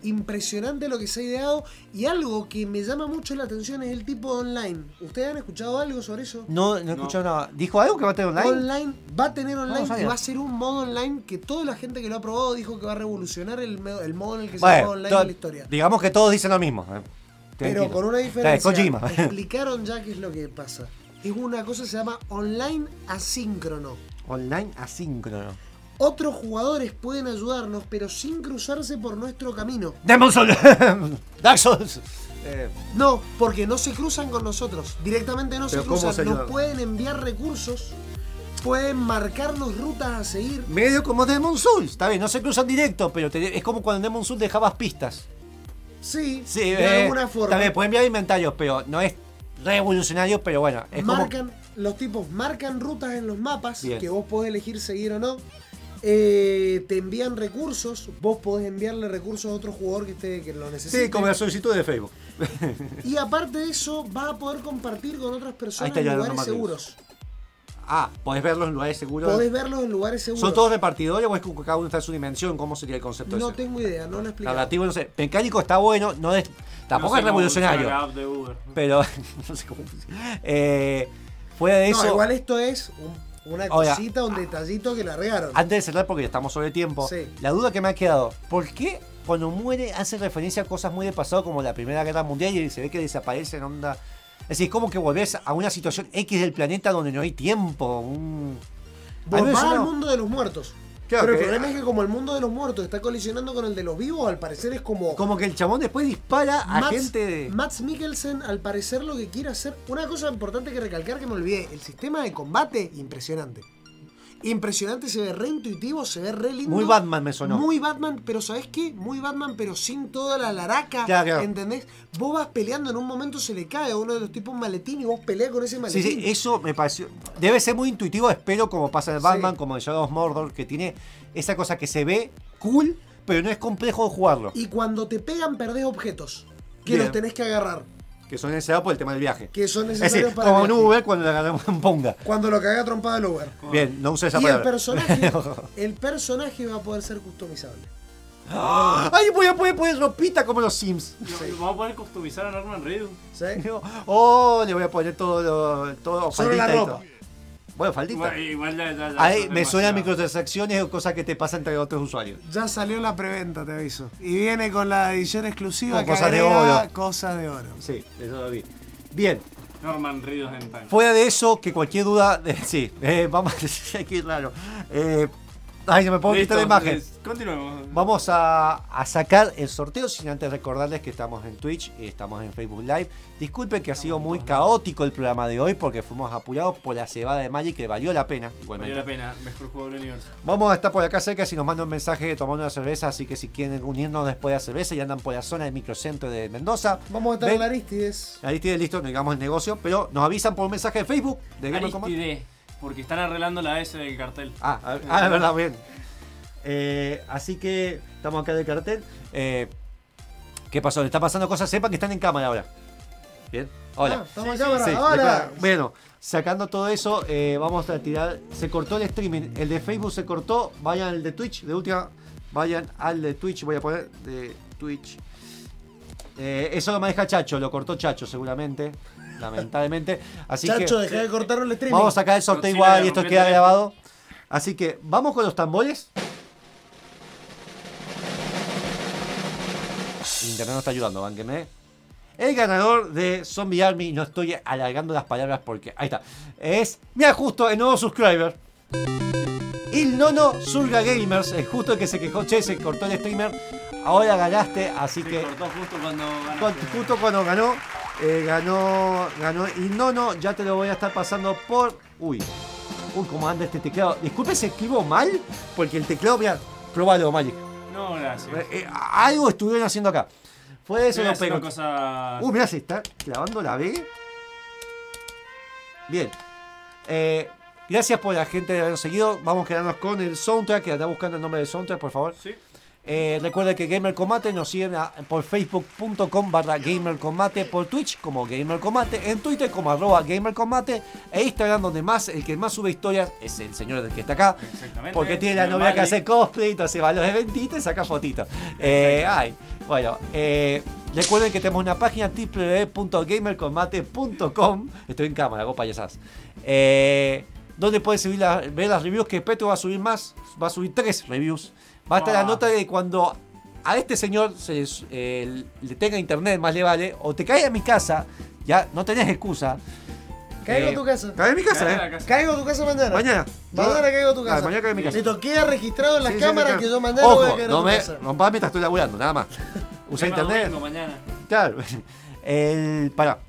Speaker 5: impresionante lo que se ha ideado. Y algo que me llama mucho la atención es el tipo online. ¿Ustedes han escuchado algo sobre eso?
Speaker 6: No he escuchado nada. ¿Dijo algo que va a tener online?
Speaker 5: Online, va a tener online
Speaker 6: sabía.
Speaker 5: y va a ser un modo online que toda la gente que lo ha probado dijo que va a revolucionar el modo en el que se juega online en la historia.
Speaker 6: Digamos que todos dicen lo mismo.
Speaker 5: Pero con una
Speaker 6: Está,
Speaker 5: diferencia.
Speaker 6: Kojima.
Speaker 5: Explicaron ya qué es lo que pasa. Es una cosa que se llama online asíncrono.
Speaker 6: Online asíncrono.
Speaker 5: Otros jugadores pueden ayudarnos, pero sin cruzarse por nuestro camino.
Speaker 6: Demon's Souls. Dark Souls.
Speaker 5: No, porque no se cruzan con nosotros. Directamente no se
Speaker 6: ¿Pero cómo
Speaker 5: cruzan.
Speaker 6: se
Speaker 5: Nos
Speaker 6: ayudan?
Speaker 5: pueden enviar recursos. Pueden marcarnos rutas a seguir.
Speaker 6: Medio como Demon's Souls. Está bien, no se cruzan directo, pero es como cuando en Demon's Souls dejabas pistas.
Speaker 5: Sí,
Speaker 6: Sí,
Speaker 5: de alguna forma.
Speaker 6: También pueden enviar inventarios, pero no es revolucionario, pero bueno. Es
Speaker 5: Los tipos marcan rutas en los mapas.
Speaker 6: Bien.
Speaker 5: Que vos podés elegir seguir o no. Te envían recursos. Vos podés enviarle recursos a otro jugador que lo necesite.
Speaker 6: Sí, como la solicitud de Facebook.
Speaker 5: Y aparte de eso, vas a poder compartir con otras
Speaker 6: Ahí
Speaker 5: personas
Speaker 6: está
Speaker 5: en
Speaker 6: ya los
Speaker 5: lugares
Speaker 6: normativos.
Speaker 5: seguros.
Speaker 6: ¿Podés verlos en lugares seguros?
Speaker 5: Podés verlos en lugares seguros.
Speaker 6: ¿Son todos repartidores o es que cada uno está en su dimensión? ¿Cómo sería el concepto
Speaker 5: No
Speaker 6: ese?
Speaker 5: tengo idea, no lo explico.
Speaker 6: Narrativo, no sé. Mecánico está bueno, tampoco es revolucionario. Pero, no sé cómo funciona. Fuera de eso.
Speaker 5: Igual esto es una
Speaker 6: Ahora,
Speaker 5: cosita, un detallito que largaron.
Speaker 6: Antes de cerrar, porque ya estamos sobre tiempo,
Speaker 5: Sí.
Speaker 6: la duda que me ha quedado, ¿por qué cuando muere hace referencia a cosas muy de pasado como la Primera Guerra Mundial y se ve que desaparece en onda? Es decir, como que volvés a una situación X del planeta donde no hay tiempo.
Speaker 5: Vos
Speaker 6: A mí me
Speaker 5: vas al
Speaker 6: suena-
Speaker 5: mundo de los muertos.
Speaker 6: Claro,
Speaker 5: Pero el
Speaker 6: que-
Speaker 5: problema es que como el mundo de los muertos está colisionando con el de los vivos, al parecer es como...
Speaker 6: Como que el chabón después dispara a
Speaker 5: Mads-
Speaker 6: gente de...
Speaker 5: Mads Mikkelsen, al parecer, lo que quiere hacer... Una cosa importante que recalcar que me olvidé. El sistema de combate, impresionante. Impresionante, se ve re intuitivo, se ve re lindo.
Speaker 6: Muy Batman me sonó.
Speaker 5: Muy Batman, pero ¿sabes qué? Muy Batman, pero sin toda la laraca.
Speaker 6: Claro.
Speaker 5: ¿Entendés? Vos vas peleando, en un momento se le cae a uno de los tipos un maletín y vos peleas con ese
Speaker 6: Sí,
Speaker 5: maletín.
Speaker 6: sí, eso me pareció... Debe ser muy intuitivo, espero, como pasa en el Batman, como en Shadow of Mordor, que tiene esa cosa que se ve cool, pero no es complejo de jugarlo.
Speaker 5: Y cuando te pegan, perdés objetos. Que
Speaker 6: Bien.
Speaker 5: los tenés que agarrar.
Speaker 6: Que son necesarios por el tema del viaje.
Speaker 5: Que son
Speaker 6: Es
Speaker 5: necesarios
Speaker 6: decir,
Speaker 5: para
Speaker 6: como
Speaker 5: el
Speaker 6: en
Speaker 5: viaje.
Speaker 6: Uber cuando le agarramos en ponga.
Speaker 5: Cuando lo caga trompada el Uber.
Speaker 6: Bien, no usa esa
Speaker 5: Y el
Speaker 6: palabra.
Speaker 5: personaje va a poder ser customizable.
Speaker 6: ¡Ay, voy a poder poner ropita como los Sims!
Speaker 10: Vamos a poder customizar a Norman Reedus.
Speaker 5: ¿Sí?
Speaker 6: Oh, le voy a poner todo
Speaker 5: Solo
Speaker 6: faldita
Speaker 5: la
Speaker 6: y
Speaker 5: ropa.
Speaker 6: todo. Bueno, faldita.
Speaker 10: Bueno, igual ya
Speaker 6: Ahí
Speaker 10: son
Speaker 6: me suenan
Speaker 10: demasiado.
Speaker 6: microtransacciones o cosas que te pasan entre otros usuarios.
Speaker 5: Ya salió la preventa, te aviso. Y viene con la edición exclusiva
Speaker 6: Con
Speaker 5: que
Speaker 6: cosas de
Speaker 5: agrega
Speaker 6: oro.
Speaker 5: cosas de oro.
Speaker 6: Sí, eso lo vi. Bien,
Speaker 10: Norman Reedus en tanque.
Speaker 6: fuera de eso, que cualquier duda... sí, vamos... hay que ir raro. Ay, no me puedo quitar la imagen.
Speaker 10: Continuemos.
Speaker 6: Vamos a sacar el sorteo sin antes recordarles que estamos en Twitch y estamos en Facebook Live. Disculpen que ha sido muy caótico el programa de hoy porque fuimos apurados por la cebada de Magic que valió la pena igualmente.
Speaker 10: Valió la pena, mejor juego del universo.
Speaker 6: Vamos a estar por acá cerca si nos mandan un mensaje tomando una cerveza, así que si quieren unirnos después de la cerveza y andan por la zona del microcentro de Mendoza.
Speaker 5: Vamos a estar
Speaker 6: ven,
Speaker 5: en la Aristides.
Speaker 6: Aristides, listo, no digamos el negocio, pero nos avisan por un mensaje de Facebook de Gamer Combat.
Speaker 10: Aristide, porque están arreglando la S del cartel.
Speaker 6: Es verdad, bien. Así que estamos acá del cartel. ¿Qué pasó? Le está pasando cosas, sepan que están en cámara ahora. Bien, hola.
Speaker 5: Estamos en cámara.
Speaker 6: Sí,
Speaker 5: Ahora.
Speaker 6: después- bueno, sacando todo eso, vamos a tirar. Se cortó el streaming. El de Facebook se cortó. Vayan al de Twitch. De última, vayan al de Twitch. Voy a poner de Twitch. Eso lo maneja Chacho. Lo cortó Chacho seguramente. Lamentablemente. Así
Speaker 5: Chacho,
Speaker 6: que
Speaker 5: deja de cortar el streaming.
Speaker 6: vamos a sacar el sorteo
Speaker 10: Godzilla
Speaker 6: igual y
Speaker 10: le
Speaker 6: esto
Speaker 10: rompió
Speaker 6: queda
Speaker 10: el
Speaker 6: grabado. Así que vamos con los tambores. Internet no está ayudando, bánqueme. El ganador de Zombie Army, no estoy alargando las palabras porque ahí está. Es, mira, justo el nuevo subscriber. Il Nono Surga Gamers, es justo el que se quejó, che, se cortó el streamer. Ahora ganaste, así
Speaker 10: Se
Speaker 6: que
Speaker 10: cortó justo cuando ganaste.
Speaker 6: justo cuando ganó, ganó Il Nono, ya te lo voy a estar pasando por. Uy, cómo anda este teclado. Disculpe si escribo mal, porque el teclado, mira, probalo, Magic.
Speaker 10: No, gracias.
Speaker 6: Algo estuvieron haciendo acá. Fue eso,
Speaker 10: Voy a
Speaker 6: no
Speaker 10: hacer
Speaker 6: pegó.
Speaker 10: una cosa...
Speaker 6: Mirá, se está clavando la B. Bien. Gracias por la gente de habernos seguido. Vamos a quedarnos con el soundtrack, que anda buscando el nombre del soundtrack, por favor.
Speaker 10: Sí.
Speaker 6: Recuerden que Gamer Combate nos siguen por facebook.com/GamerCombate, por Twitch como Gamer Combate, en Twitter como @GamerCombate e Instagram donde el que más sube historias es el señor del que está acá, porque tiene la novia que hace cosplay, entonces va a los eventitos y saca fotitos. Recuerden que tenemos una página www.gamercombate.com. Estoy en cámara, hago payasadas. Donde puedes ver las reviews que Petro va a subir más. Va a subir 3 reviews. Va a estar la nota de cuando a este señor le tenga internet, más le vale, o te cae a mi casa, ya no tenés excusa.
Speaker 5: Caigo a tu casa.
Speaker 6: Cae a mi casa,
Speaker 5: Caigo a tu casa mañana.
Speaker 6: Mañana
Speaker 5: caigo a tu casa.
Speaker 6: Mañana caigo a mi casa.
Speaker 5: Listo, queda registrado en las cámaras que yo mañana
Speaker 6: Ojo,
Speaker 5: voy a caer a tu casa.
Speaker 6: no me mientras estoy laburando, nada más. Usa internet.
Speaker 10: Mañana.
Speaker 6: Claro. En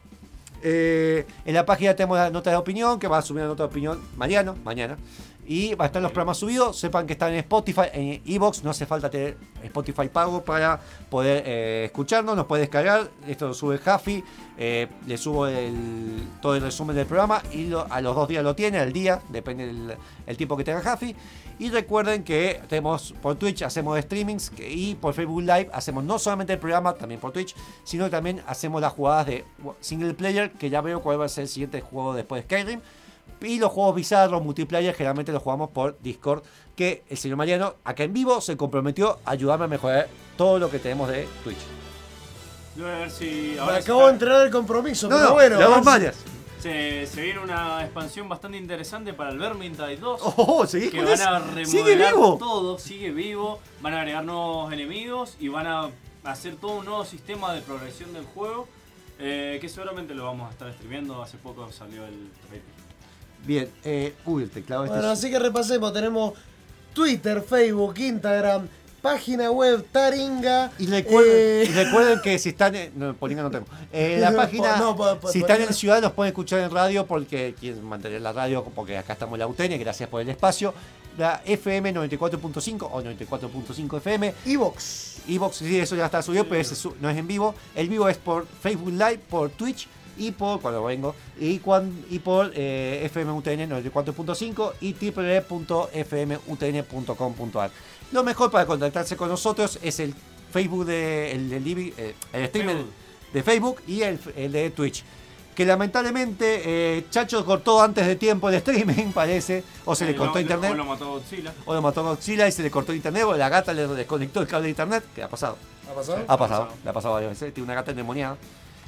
Speaker 6: la página tenemos la nota de opinión, que va a subir la nota de opinión mañana. Y va a estar los programas subidos. Sepan que están en Spotify, en iVoox. No hace falta tener Spotify pago para poder escucharnos. Nos puede descargar. Esto lo sube Jaffi. Le subo todo el resumen del programa. Y a los 2 días lo tiene, al día. Depende del tiempo que tenga Jaffi. Y recuerden que tenemos por Twitch, hacemos streamings. Y por Facebook Live hacemos no solamente el programa, también por Twitch, sino que también hacemos las jugadas de single player. Que ya veo cuál va a ser el siguiente juego después de Skyrim. Y los juegos bizarros, multiplayer, generalmente los jugamos por Discord. Que el señor Mariano, acá en vivo, se comprometió a ayudarme a mejorar todo lo que tenemos de Twitch.
Speaker 10: Voy a ver si.
Speaker 5: Me acabo de entregar el compromiso, pero bueno.
Speaker 6: Le damos varias.
Speaker 10: Se viene una expansión bastante interesante para el Vermintide 2.
Speaker 6: ¿Seguís
Speaker 10: que
Speaker 6: con
Speaker 10: van
Speaker 6: eso?
Speaker 10: a remodelar
Speaker 6: ¿Sigue vivo?
Speaker 10: todo, sigue vivo. Van a agregar nuevos enemigos y van a hacer todo un nuevo sistema de progresión del juego. Que seguramente lo vamos a estar streameando. Hace poco salió el trailer.
Speaker 6: Bien, el teclado
Speaker 5: Bueno, así que repasemos. Tenemos Twitter, Facebook, Instagram, página web, Taringa.
Speaker 6: Y recuerden que si están Polinga no tengo. La página, si están en ciudad, nos pueden escuchar en radio porque quieren mantener la radio, porque acá estamos en la UTN, gracias por el espacio. La FM 94.5 o 94.5 FM.
Speaker 5: iVoox,
Speaker 6: sí, eso ya está subido, pero ese no es en vivo. El vivo es por Facebook Live, por Twitch. Y por por FM UTN 94.5 y www.fmutn.com.ar. Lo mejor para contactarse con nosotros es el Facebook el stream de Facebook y el de Twitch. Que lamentablemente Chacho cortó antes de tiempo el streaming, parece, o se le cortó internet.
Speaker 10: O lo mató
Speaker 6: Godzilla y se le cortó internet, o la gata le desconectó el cable de internet. ¿Qué ha pasado? ¿Ha pasado? Le ha pasado varias veces. Tiene una gata endemoniada.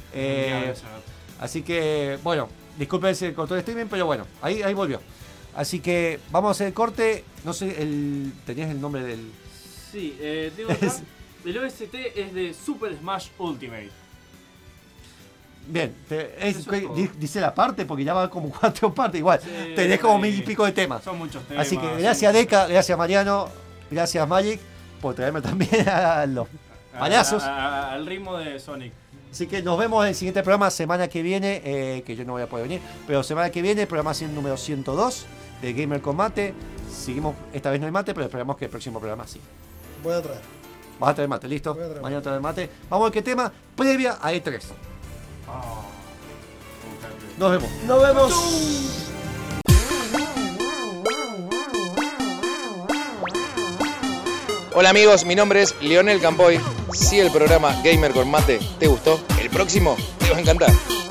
Speaker 6: Así que, bueno, disculpen si cortó el streaming, pero bueno, ahí volvió. Así que vamos a hacer el corte. No sé, ¿tenías el nombre del...?
Speaker 10: Sí, digo acá, el OST es de Super Smash Ultimate.
Speaker 6: Bien, dice la parte porque ya va como 4 partes igual. Sí, tenés como 1000 y pico de temas.
Speaker 10: Son muchos temas.
Speaker 6: Así que gracias Deca, gracias Mariano, gracias Magic por traerme también a los payasos.
Speaker 10: Al ritmo de Sonic.
Speaker 6: Así que nos vemos en el siguiente programa semana que viene, que yo no voy a poder venir, pero semana que viene, programa número 102 de Gamer Combate. Seguimos, esta vez no hay mate, pero esperamos que el próximo programa sí.
Speaker 5: Voy a traer.
Speaker 6: Vas a traer mate, listo. Mañana traer mate. Vamos a ver qué tema previa a E3. Nos vemos.
Speaker 5: Nos vemos.
Speaker 11: Hola amigos, mi nombre es Leonel Campoy. Si el programa Gamer con Mate te gustó, el próximo te va a encantar.